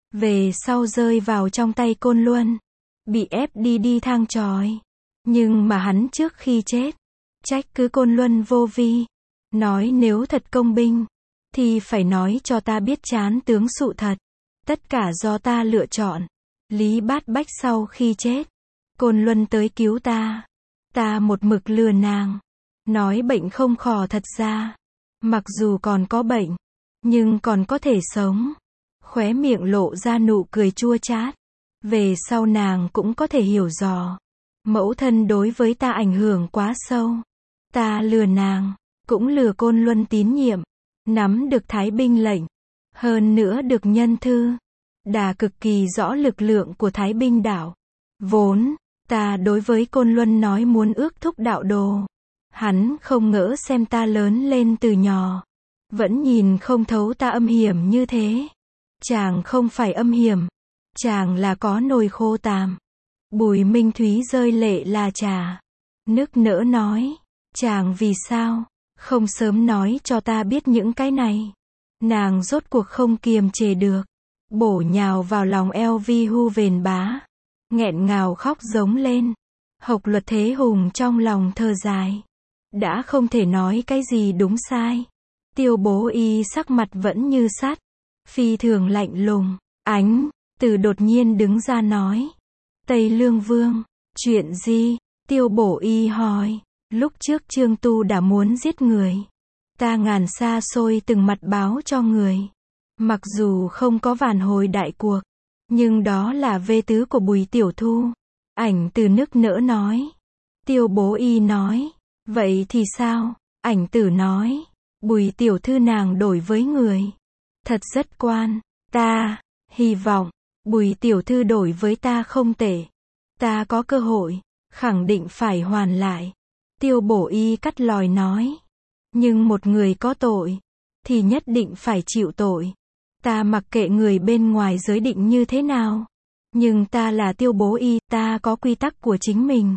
Về sau rơi vào trong tay Côn Luân, bị ép đi đi thang tròi. Nhưng mà hắn trước khi chết, trách cứ Côn Luân vô vi. Nói nếu thật công bình, thì phải nói cho ta biết chán tướng sự thật. Tất cả do ta lựa chọn. Lý Bát Bách sau khi chết, Côn Luân tới cứu ta. Ta một mực lừa nàng. Nói bệnh không khò thật ra. Mặc dù còn có bệnh, nhưng còn có thể sống. Khóe miệng lộ ra nụ cười chua chát. Về sau nàng cũng có thể hiểu rõ. Mẫu thân đối với ta ảnh hưởng quá sâu. Ta lừa nàng, cũng lừa Côn Luân tín nhiệm. Nắm được Thái binh lệnh. Hơn nữa được nhân thư. Đà cực kỳ rõ lực lượng của Thái binh đảo. Vốn, ta đối với Côn Luân nói muốn ước thúc đạo đồ. Hắn không ngỡ xem ta lớn lên từ nhỏ. Vẫn nhìn không thấu ta âm hiểm như thế. Chàng không phải âm hiểm. Chàng là có nồi khô tàm. Bùi Minh Thúy rơi lệ là trà. Nức nở nói. Chàng vì sao không sớm nói cho ta biết những cái này? Nàng rốt cuộc không kiềm chế được. Bổ nhào vào lòng eo vi Hu Vền Bá. Nghẹn ngào khóc giống lên. Hộc Luật Thế Hùng trong lòng thở dài. Đã không thể nói cái gì đúng sai. Tiêu Bố Y sắc mặt vẫn như sắt. Phi thường lạnh lùng. Ánh Từ đột nhiên đứng ra nói. Tây Lương Vương, chuyện gì? Tiêu Bổ Y hỏi. Lúc trước Trương Tu đã muốn giết người. Ta ngàn xa xôi từng mặt báo cho người. Mặc dù không có vàn hồi đại cuộc, nhưng đó là vê tứ của Bùi Tiểu Thu. Ảnh Từ nức nở nói. Tiêu Bố Y nói. Vậy thì sao? Ảnh Tử nói. Bùi Tiểu Thư nàng đổi với người. Thật rất quan. Ta hy vọng Bùi Tiểu Thư đổi với ta không tệ. Ta có cơ hội, khẳng định phải hoàn lại. Tiêu Bổ Y cắt lòi nói. Nhưng một người có tội, thì nhất định phải chịu tội. Ta mặc kệ người bên ngoài giới định như thế nào. Nhưng ta là Tiêu Bố Y, ta có quy tắc của chính mình.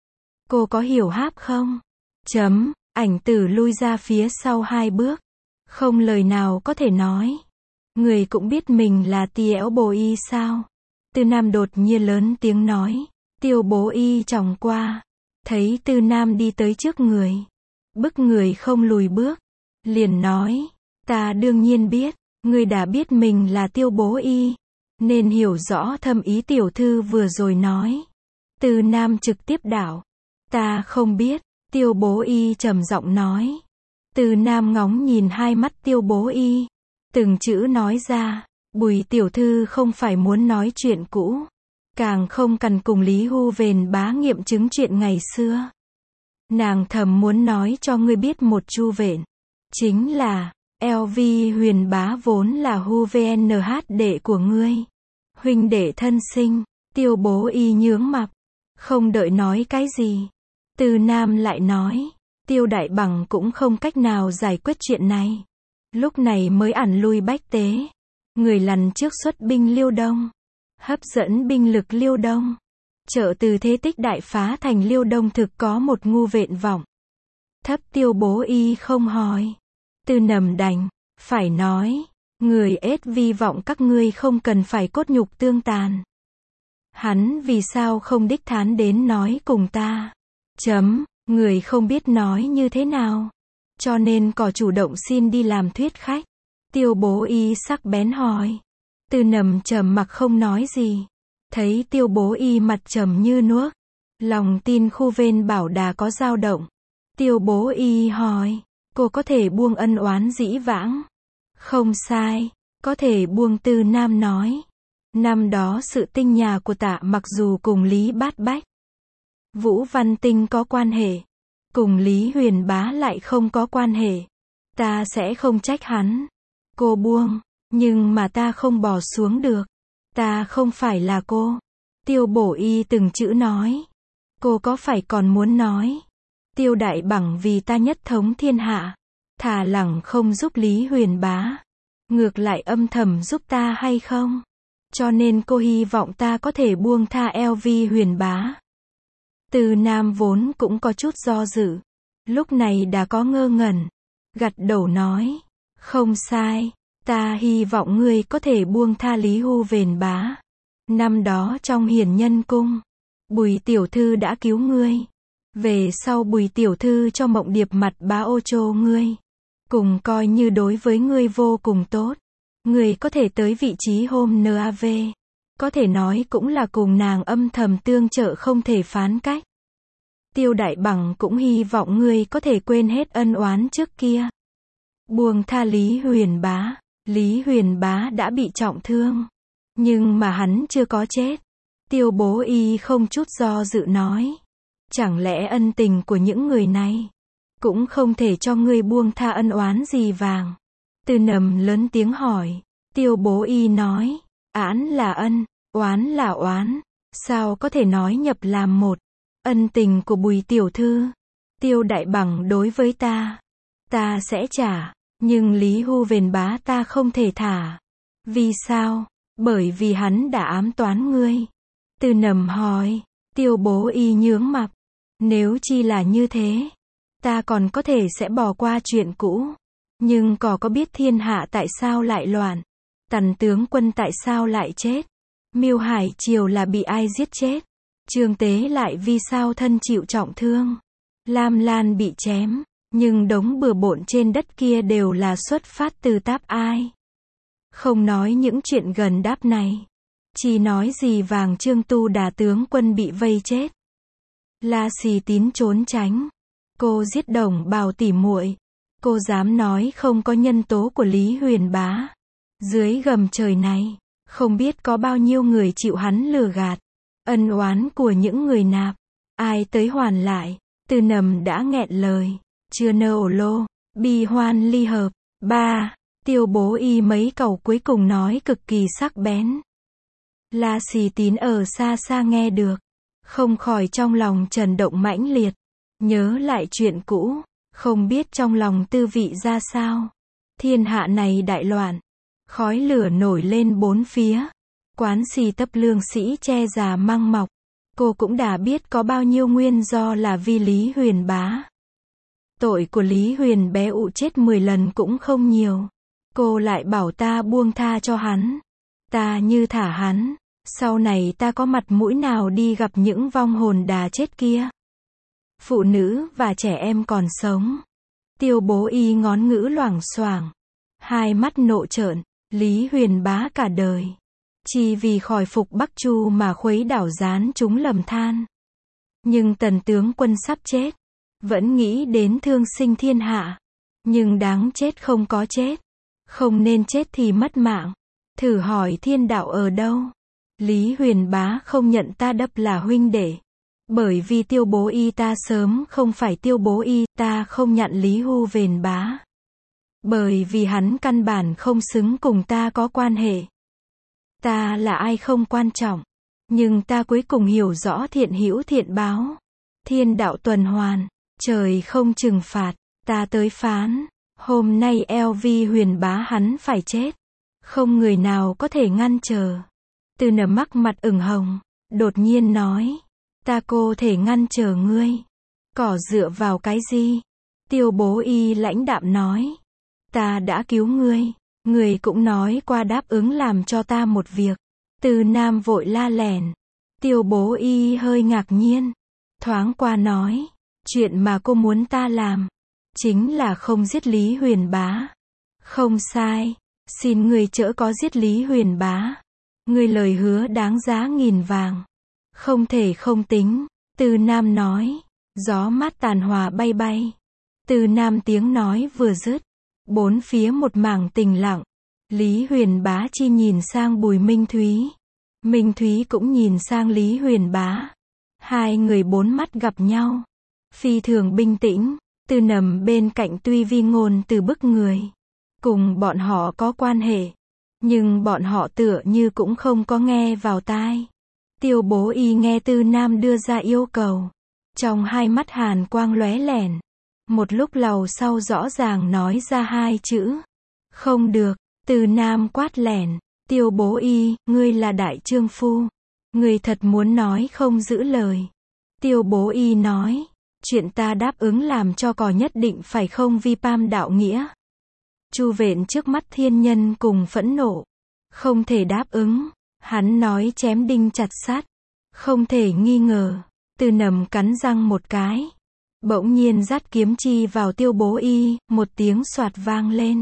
Cô có hiểu háp không? Chấm, Ảnh Tử lui ra phía sau hai bước. Không lời nào có thể nói. Người cũng biết mình là Tiêu Bố Y sao? Tư Nam đột nhiên lớn tiếng nói. Tiêu Bố Y chòng qua. Thấy Tư Nam đi tới trước người. Bức người không lùi bước. Liền nói. Ta đương nhiên biết. Người đã biết mình là Tiêu Bố Y. Nên hiểu rõ thâm ý tiểu thư vừa rồi nói. Tư Nam trực tiếp đảo. Ta không biết. Tiêu Bố Y trầm giọng nói. Tư Nam ngóng nhìn hai mắt Tiêu Bố Y. Từng chữ nói ra. Bùi tiểu thư không phải muốn nói chuyện cũ. Càng không cần cùng Lý Hu Vền Bá nghiệm chứng chuyện ngày xưa. Nàng thầm muốn nói cho ngươi biết một chu vện. Chính là, lờ vê Huyền Bá vốn là Hu vê en hát đệ của ngươi. Huynh đệ thân sinh. Tiêu Bố Y nhướng mặt. Không đợi nói cái gì. Từ Nam lại nói. Tiêu Đại Bằng cũng không cách nào giải quyết chuyện này. Lúc này mới ẩn lui Bách Tế. Người lần trước xuất binh Liêu Đông. Hấp dẫn binh lực Liêu Đông. Chợ Từ Thế Tích đại phá thành Liêu Đông thực có một ngu vện vọng. Thấp Tiêu Bố Y không hỏi. Từ Nầm đành phải nói, người ết vi vọng các ngươi không cần phải cốt nhục tương tàn. Hắn vì sao không đích thán đến nói cùng ta? Chấm, người không biết nói như thế nào. Cho nên cỏ chủ động xin đi làm thuyết khách. Tiêu Bố Y sắc bén hỏi. Từ Nầm trầm mặc không nói gì. Thấy Tiêu Bố Y mặt trầm như nước. Lòng tin khu vên bảo đà có dao động. Tiêu Bố Y hỏi. Cô có thể buông ân oán dĩ vãng. Không sai. Có thể buông. Từ Nam nói. Năm đó sự tinh nhà của tạ mặc dù cùng Lý Bát Bách, Vũ Văn Tinh có quan hệ, cùng Lý Huyền Bá lại không có quan hệ. Ta sẽ không trách hắn. Cô buông. Nhưng mà ta không bỏ xuống được. Ta không phải là cô. Tiêu Bố Y từng chữ nói. Cô có phải còn muốn nói. Tiêu Đại Bằng vì ta nhất thống thiên hạ. Thà lẳng không giúp Lý Huyền Bá. Ngược lại âm thầm giúp ta hay không? Cho nên cô hy vọng ta có thể buông tha eo vi Huyền Bá. Từ Nam vốn cũng có chút do dự. Lúc này đã có ngơ ngẩn. Gật đầu nói. Không sai. Ta hy vọng ngươi có thể buông tha Lý Hu Huyền Bá. Năm đó trong Hiển Nhân Cung, Bùi tiểu thư đã cứu ngươi. Về sau Bùi tiểu thư cho Mộng Điệp mặt bá ô trô ngươi. Cùng coi như đối với ngươi vô cùng tốt. Ngươi có thể tới vị trí hôm en a vê. Có thể nói cũng là cùng nàng âm thầm tương trợ không thể phán cách. Tiêu Đại Bằng cũng hy vọng ngươi có thể quên hết ân oán trước kia. Buông tha Lý Huyền Bá. Lý Huyền Bá đã bị trọng thương. Nhưng mà hắn chưa có chết. Tiêu Bố Y không chút do dự nói. Chẳng lẽ ân tình của những người này cũng không thể cho ngươi buông tha ân oán gì vàng? Từ Nầm lớn tiếng hỏi. Tiêu Bố Y nói. Án là ân, oán là oán. Sao có thể nói nhập làm một? Ân tình của Bùi tiểu thư, Tiêu Đại Bằng đối với ta, ta sẽ trả. Nhưng Lý Hu Huyền Bá ta không thể thả. Vì sao? Bởi vì hắn đã ám toán ngươi. Từ Nầm hỏi. Tiêu Bố Y nhướng mặt. Nếu chi là như thế, ta còn có thể sẽ bỏ qua chuyện cũ. Nhưng có có biết thiên hạ tại sao lại loạn? Tần tướng quân tại sao lại chết? Miêu Hải Triều là bị ai giết chết? Trương Tế lại vì sao thân chịu trọng thương? Lam Lan bị chém. Nhưng đống bừa bộn trên đất kia đều là xuất phát từ táp ai? Không nói những chuyện gần đáp này. Chỉ nói gì vàng Trương Tu Đà tướng quân bị vây chết. La Xì Tín trốn tránh. Cô giết Đồng Bào tỉ muội. Cô dám nói không có nhân tố của Lý Huyền Bá. Dưới gầm trời này, không biết có bao nhiêu người chịu hắn lừa gạt. Ân oán của những người nạp. Ai tới hoàn lại? Từ Nầm đã nghẹn lời. Chưa nơ ổ lô. Bi hoan ly hợp. Ba. Tiêu Bố Y mấy câu cuối cùng nói cực kỳ sắc bén. La Xì Tín ở xa xa nghe được. Không khỏi trong lòng chấn động mãnh liệt. Nhớ lại chuyện cũ. Không biết trong lòng tư vị ra sao. Thiên hạ này đại loạn. Khói lửa nổi lên bốn phía. Quán xì tấp lương sĩ che già măng mọc. Cô cũng đã biết có bao nhiêu nguyên do là vì Lý Huyền Bá. Tội của Lý Huyền bé ụ chết mười lần cũng không nhiều. Cô lại bảo ta buông tha cho hắn. Ta như thả hắn. Sau này ta có mặt mũi nào đi gặp những vong hồn đà chết kia? Phụ nữ và trẻ em còn sống. Tiêu Bố Y ngón ngữ loảng xoảng. Hai mắt nộ trợn. Lý Huyền Bá cả đời chỉ vì khỏi phục Bắc Chu mà khuấy đảo gián chúng lầm than. Nhưng tần tướng quân sắp chết. Vẫn nghĩ đến thương sinh thiên hạ. Nhưng đáng chết không có chết. Không nên chết thì mất mạng. Thử hỏi thiên đạo ở đâu? Lý Huyền Bá không nhận ta đập là huynh đệ. Bởi vì Tiêu Bố Y ta sớm không phải Tiêu Bố Y, ta không nhận Lý Hu Huyền Bá. Bởi vì hắn căn bản không xứng cùng ta có quan hệ. Ta là ai không quan trọng. Nhưng ta cuối cùng hiểu rõ thiện hữu thiện báo. Thiên đạo tuần hoàn. Trời không trừng phạt. Ta tới phán. Hôm nay eo vi Huyền Bá hắn phải chết. Không người nào có thể ngăn trở. Từ Nầm mắc mặt ửng hồng. đột nhiên nói, ta cô thể ngăn trở ngươi. Cỏ dựa vào cái gì? Tiêu Bố Y lãnh đạm nói, ta đã cứu ngươi, ngươi cũng nói qua đáp ứng làm cho ta một việc. Từ Nam vội la lẻn. Tiêu Bố Y hơi ngạc nhiên, thoáng qua nói, chuyện mà cô muốn ta làm, chính là không giết Lý Huyền Bá. Không sai, xin ngươi chớ có giết Lý Huyền Bá. Ngươi lời hứa đáng giá nghìn vàng. Không thể không tính, Từ Nam nói. Gió mát tàn hòa bay bay. Từ Nam tiếng nói vừa dứt, bốn phía một mảng tĩnh lặng. Lý Huyền Bá chi nhìn sang Bùi Minh Thúy. Minh Thúy cũng nhìn sang Lý Huyền Bá. Hai người bốn mắt gặp nhau. Phi thường bình tĩnh, Từ nằm bên cạnh tuy vi ngôn từ bức người. Cùng bọn họ có quan hệ. Nhưng bọn họ tựa như cũng không có nghe vào tai. Tiêu Bố Y nghe Từ Nam đưa ra yêu cầu. Trong hai mắt hàn quang lóe lẻn. Một lúc lâu sau rõ ràng nói ra hai chữ. Không được, Từ Nam quát lẻn. Tiêu Bố Y, ngươi là đại trương phu. Ngươi thật muốn nói không giữ lời. Tiêu Bố Y nói. Chuyện ta đáp ứng làm cho cò nhất định phải không vi phạm đạo nghĩa. Chu Vện trước mắt thiên nhân cùng phẫn nộ. Không thể đáp ứng. Hắn nói chém đinh chặt sắt. Không thể nghi ngờ. Từ nằm cắn răng một cái. Bỗng nhiên dắt kiếm chi vào Tiêu Bố Y, một tiếng xoạt vang lên.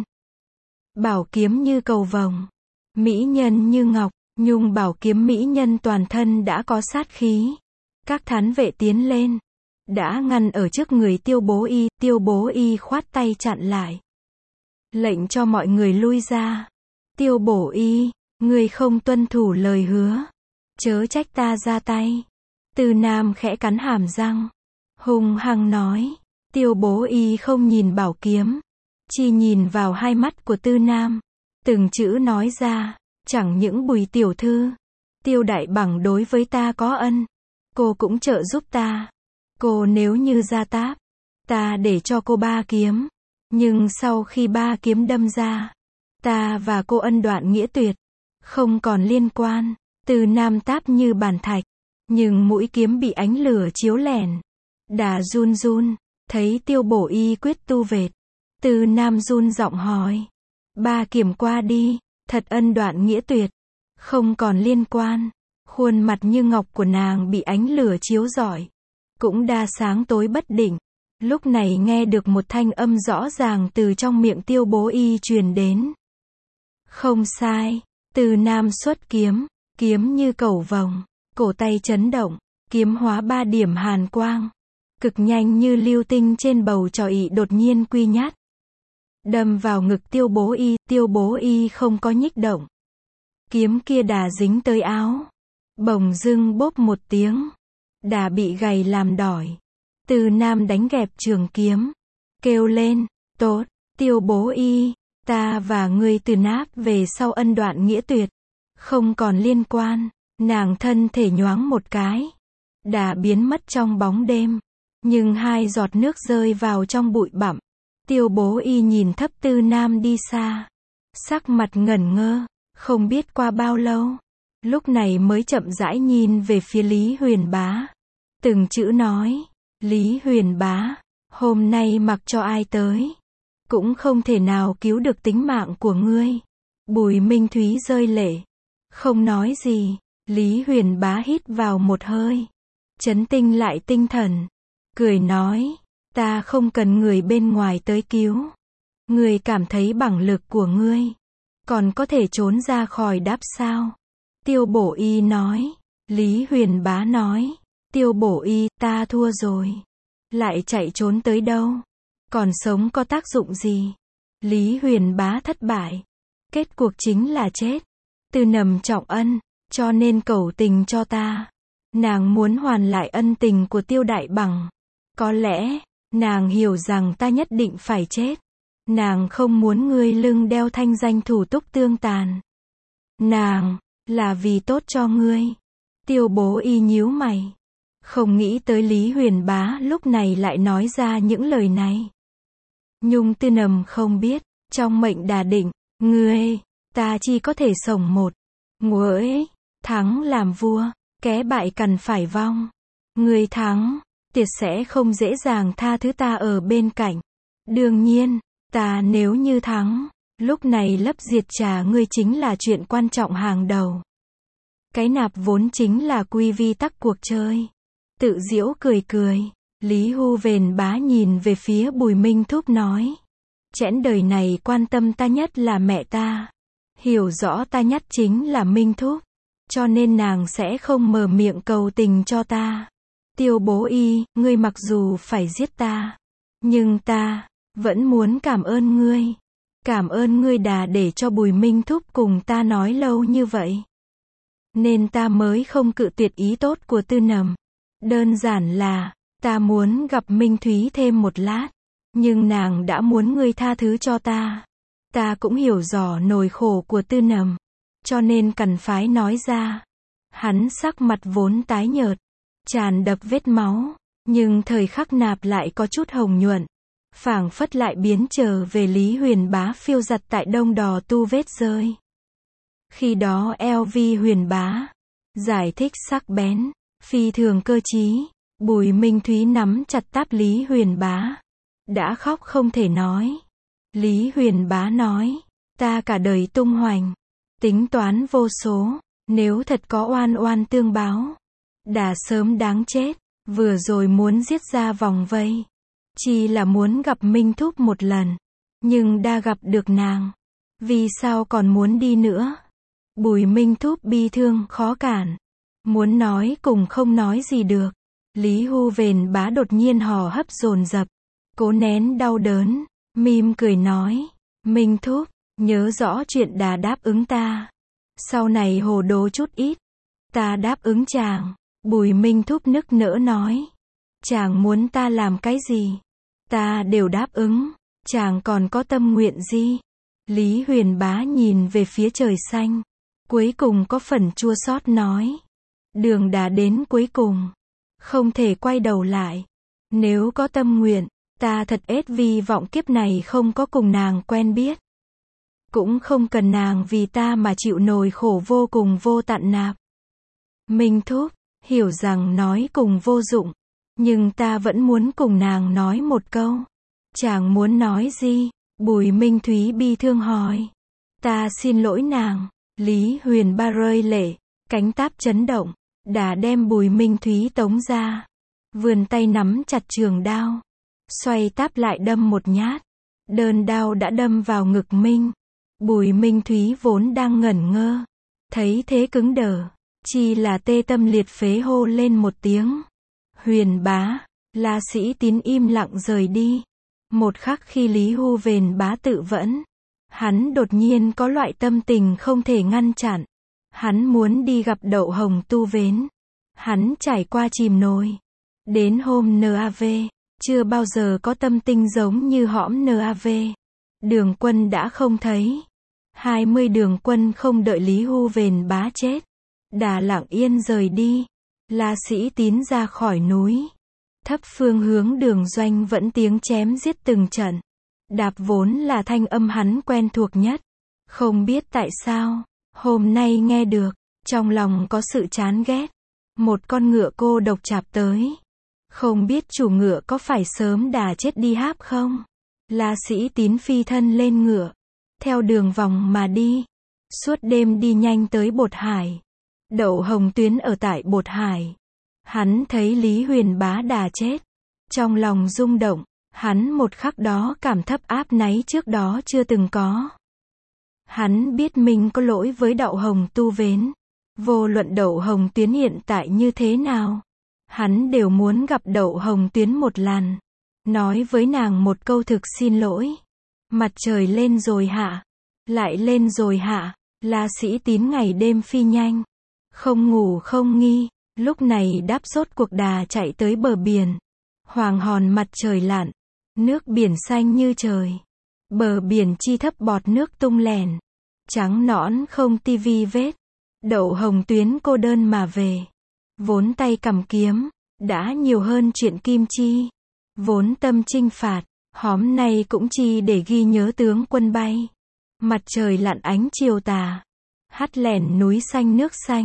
Bảo kiếm như cầu vồng. Mỹ nhân như ngọc, nhung bảo kiếm mỹ nhân toàn thân đã có sát khí. Các thán vệ tiến lên. Đã ngăn ở trước người Tiêu Bố Y, Tiêu Bố Y khoát tay chặn lại. Lệnh cho mọi người lui ra. Tiêu Bố Y, ngươi không tuân thủ lời hứa. Chớ trách ta ra tay. Từ Nam khẽ cắn hàm răng. Hung hăng nói. Tiêu Bố Y không nhìn bảo kiếm. Chỉ nhìn vào hai mắt của Từ Nam. Từng chữ nói ra. Chẳng những Bùi tiểu thư. Tiêu đại bằng đối với ta có ân. Cô cũng trợ giúp ta. Cô nếu như ra táp. Ta để cho cô ba kiếm. Nhưng sau khi ba kiếm đâm ra. Ta và cô ân đoạn nghĩa tuyệt. Không còn liên quan. Từ Nam táp như bàn thạch. Nhưng mũi kiếm bị ánh lửa chiếu lẻn. Đà run run. Thấy Tiêu Bố Y quyết tu vệt. Từ Nam run giọng hỏi. Ba kiếm qua đi. Thật ân đoạn nghĩa tuyệt. Không còn liên quan. Khuôn mặt như ngọc của nàng bị ánh lửa chiếu rọi. Cũng đa sáng tối bất định. Lúc này nghe được một thanh âm rõ ràng từ trong miệng Tiêu Bố Y truyền đến. Không sai. Từ Nam xuất kiếm. Kiếm như cầu vồng. Cổ tay chấn động. Kiếm hóa ba điểm hàn quang. Cực nhanh như lưu tinh trên bầu trời ị đột nhiên quy nhát. Đâm vào ngực Tiêu Bố Y. Tiêu Bố Y không có nhích động. Kiếm kia đà dính tới áo. Bỗng dưng bốp một tiếng. Đà bị gầy làm đỏi. Từ Nam đánh gẹp trường kiếm. Kêu lên. Tốt. Tiêu Bố Y. Ta và ngươi từ náp về sau ân đoạn nghĩa tuyệt. Không còn liên quan. Nàng thân thể nhoáng một cái. Đà biến mất trong bóng đêm. Nhưng hai giọt nước rơi vào trong bụi bặm. Tiêu Bố Y nhìn thấp Từ Nam đi xa. Sắc mặt ngẩn ngơ. Không biết qua bao lâu. Lúc này mới chậm rãi nhìn về phía Lý Huyền Bá. Từng chữ nói. Lý Huyền Bá. Hôm nay mặc cho ai tới. Cũng không thể nào cứu được tính mạng của ngươi. Bùi Minh Thúy rơi lệ. Không nói gì. Lý Huyền Bá hít vào một hơi. Trấn tinh lại tinh thần. Cười nói. Ta không cần người bên ngoài tới cứu. Ngươi cảm thấy bằng lực của ngươi. Còn có thể trốn ra khỏi đáp sao? Tiêu Bố Y nói. Lý Huyền Bá nói. Tiêu Bố Y, ta thua rồi. Lại chạy trốn tới đâu? Còn sống có tác dụng gì? Lý Huyền Bá thất bại. Kết cuộc chính là chết. Từ nằm trọng ân. Cho nên cầu tình cho ta. Nàng muốn hoàn lại ân tình của Tiêu đại bằng. Có lẽ, nàng hiểu rằng ta nhất định phải chết. Nàng không muốn ngươi lưng đeo thanh danh thủ túc tương tàn. Nàng, là vì tốt cho ngươi. Tiêu Bố Y nhíu mày. Không nghĩ tới Lý Huyền Bá lúc này lại nói ra những lời này. Nhung Tư Nầm không biết, trong mệnh đà định, ngươi, ta chỉ có thể sống một. Nguội, thắng làm vua, Kẻ bại cần phải vong. Người thắng, tiệt sẽ không dễ dàng tha thứ ta ở bên cạnh. Đương nhiên, ta nếu như thắng, lúc này lấp diệt trà ngươi chính là chuyện quan trọng hàng đầu. Cái nạp vốn chính là quy vi tắc cuộc chơi. Tự giễu cười cười, Lý Hu Vền Bá nhìn về phía Bùi Minh Thúc nói. Chẽn đời này quan tâm ta nhất là mẹ ta. Hiểu rõ ta nhất chính là Minh Thúc. Cho nên nàng sẽ không mở miệng cầu tình cho ta. Tiêu Bố Y, ngươi mặc dù phải giết ta, nhưng ta vẫn muốn cảm ơn ngươi. Cảm ơn ngươi đã để cho Bùi Minh Thúc cùng ta nói lâu như vậy. Nên ta mới không cự tuyệt ý tốt của Tư Nầm. Đơn giản là, ta muốn gặp Minh Thúy thêm một lát. Nhưng nàng đã muốn ngươi tha thứ cho ta. Ta cũng hiểu rõ nỗi khổ của Tư Nầm. Cho nên cần phải nói ra. Hắn sắc mặt vốn tái nhợt, tràn đập vết máu. Nhưng thời khắc nạp lại có chút hồng nhuận. Phảng phất lại biến trở về Lý Huyền Bá phiêu giật tại đông đò tu vết rơi. Khi đó eo vi Huyền Bá giải thích sắc bén, phi thường cơ trí. Bùi Minh Thúy nắm chặt táp Lý Huyền Bá, đã khóc không thể nói. Lý Huyền Bá nói, ta cả đời tung hoành, tính toán vô số, nếu thật có oan oan tương báo, đã sớm đáng chết. Vừa rồi muốn giết ra vòng vây, chỉ là muốn gặp Minh Thúc một lần, nhưng đã gặp được nàng, vì sao còn muốn đi nữa? Bùi Minh Thúc bi thương khó cản, muốn nói cùng không nói gì được. Lý Hu Vền Bá đột nhiên hò hấp dồn dập, cố nén đau đớn, mỉm cười nói, Minh Thúc, nhớ rõ chuyện đã đáp ứng ta. Sau này hồ đồ chút ít, ta đáp ứng chàng. Bùi Minh Thúc nức nở nói, chàng muốn ta làm cái gì? Ta đều đáp ứng, chàng còn có tâm nguyện gì? Lý Huyền Bá nhìn về phía trời xanh, cuối cùng có phần chua xót nói, đường đã đến cuối cùng, không thể quay đầu lại. Nếu có tâm nguyện, ta thật ết vi vọng kiếp này không có cùng nàng quen biết. Cũng không cần nàng vì ta mà chịu nỗi khổ vô cùng vô tận nạp. Minh Thúc, hiểu rằng nói cùng vô dụng, nhưng ta vẫn muốn cùng nàng nói một câu. Chàng muốn nói gì? Bùi Minh Thúy bi thương hỏi. Ta xin lỗi nàng. Lý Huyền Ba rơi lệ, cánh táp chấn động, đã đem Bùi Minh Thúy tống ra. Vươn tay nắm chặt trường đao, xoay táp lại đâm một nhát. Đơn đao đã đâm vào ngực Minh. Bùi Minh Thúy vốn đang ngẩn ngơ, thấy thế cứng đờ, chỉ là tê tâm liệt phế hô lên một tiếng. Huyền Bá, La Sĩ Tín im lặng rời đi. Một khắc khi Lý Hu Vền Bá tự vẫn, hắn đột nhiên có loại tâm tình không thể ngăn chặn. Hắn muốn đi gặp Đậu Hồng tu vến. Hắn trải qua chìm nổi. Đến hôm en a vê, chưa bao giờ có tâm tình giống như hõm en a vê. Đường Quân đã không thấy. hai mươi đường quân không đợi Lý Hu Vền Bá chết, đã lặng yên rời đi. La Sĩ Tín ra khỏi núi. Thấp phương hướng Đường Doanh vẫn tiếng chém giết từng trận. Đạp vốn là thanh âm hắn quen thuộc nhất. Không biết tại sao, hôm nay nghe được, trong lòng có sự chán ghét. Một con ngựa cô độc chạp tới. Không biết chủ ngựa có phải sớm đã chết đi háp không? La Sĩ Tín phi thân lên ngựa, theo đường vòng mà đi. Suốt đêm đi nhanh tới Bột Hải. Đậu Hồng Tuyến ở tại Bột Hải. Hắn thấy Lý Huyền Bá đã chết. Trong lòng rung động, hắn một khắc đó cảm thấp áp náy trước đó chưa từng có. Hắn biết mình có lỗi với Đậu Hồng tu vến. Vô luận Đậu Hồng Tuyến hiện tại như thế nào, hắn đều muốn gặp Đậu Hồng Tuyến một lần. Nói với nàng một câu thực xin lỗi. Mặt trời lên rồi hạ, lại lên rồi hạ. La Sĩ Tín ngày đêm phi nhanh, không ngủ không nghi. Lúc này đáp sốt cuộc đà chạy tới bờ biển. Hoàng hòn mặt trời lặn, nước biển xanh như trời. Bờ biển chi thấp bọt nước tung lèn, trắng nõn không tivi vết. Đậu Hồng Tuyến cô đơn mà về. Vốn tay cầm kiếm, đã nhiều hơn chuyện kim chi. Vốn tâm chinh phạt, hóm nay cũng chi để ghi nhớ tướng quân bay. Mặt trời lặn ánh chiều tà, hắt lẻn núi xanh nước xanh.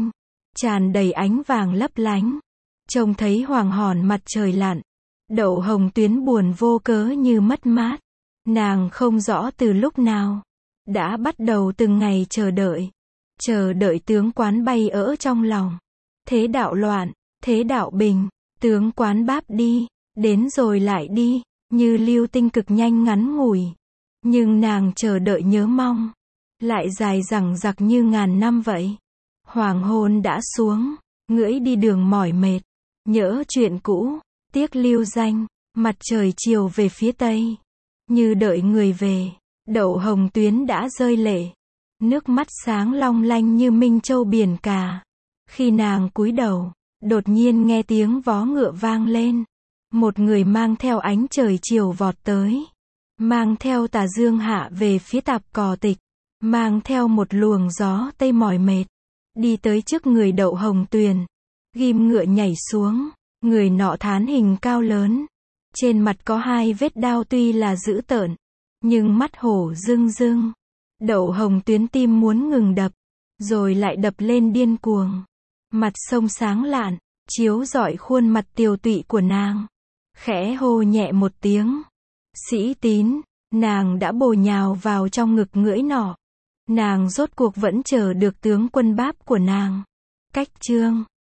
tràn đầy ánh vàng lấp lánh. Trông thấy hoàng hòn mặt trời lặn, Đậu Hồng Tuyến buồn vô cớ như mất mát. Nàng không rõ từ lúc nào, đã bắt đầu từng ngày chờ đợi. Chờ đợi tướng quán bay ở trong lòng. Thế đạo loạn, thế đạo bình, tướng quán báp đi, đến rồi lại đi, như lưu tinh cực nhanh ngắn ngủi. Nhưng nàng chờ đợi nhớ mong, lại dài dằng dặc như ngàn năm vậy. Hoàng hôn đã xuống, ngưỡi đi đường mỏi mệt, nhớ chuyện cũ, tiếc lưu danh, mặt trời chiều về phía tây. Như đợi người về, Đậu Hồng Tuyến đã rơi lệ, nước mắt sáng long lanh như minh châu biển cả. Khi nàng cúi đầu, đột nhiên nghe tiếng vó ngựa vang lên. Một người mang theo ánh trời chiều vọt tới, mang theo tà dương hạ về phía tạp cò tịch, mang theo một luồng gió tây mỏi mệt, đi tới trước người Đậu Hồng Tuyền, ghim ngựa nhảy xuống. Người nọ thán hình cao lớn, trên mặt có hai vết đao tuy là dữ tợn, nhưng mắt hổ rưng rưng. Đậu Hồng Tuyến tim muốn ngừng đập, rồi lại đập lên điên cuồng. Mặt sông sáng lạn, chiếu rọi khuôn mặt tiều tụy của nàng. Khẽ hô nhẹ một tiếng. Sĩ Tín, nàng đã bổ nhào vào trong ngực ngưỡi nọ. Nàng rốt cuộc vẫn chờ được tướng quân báp của nàng. Cách chương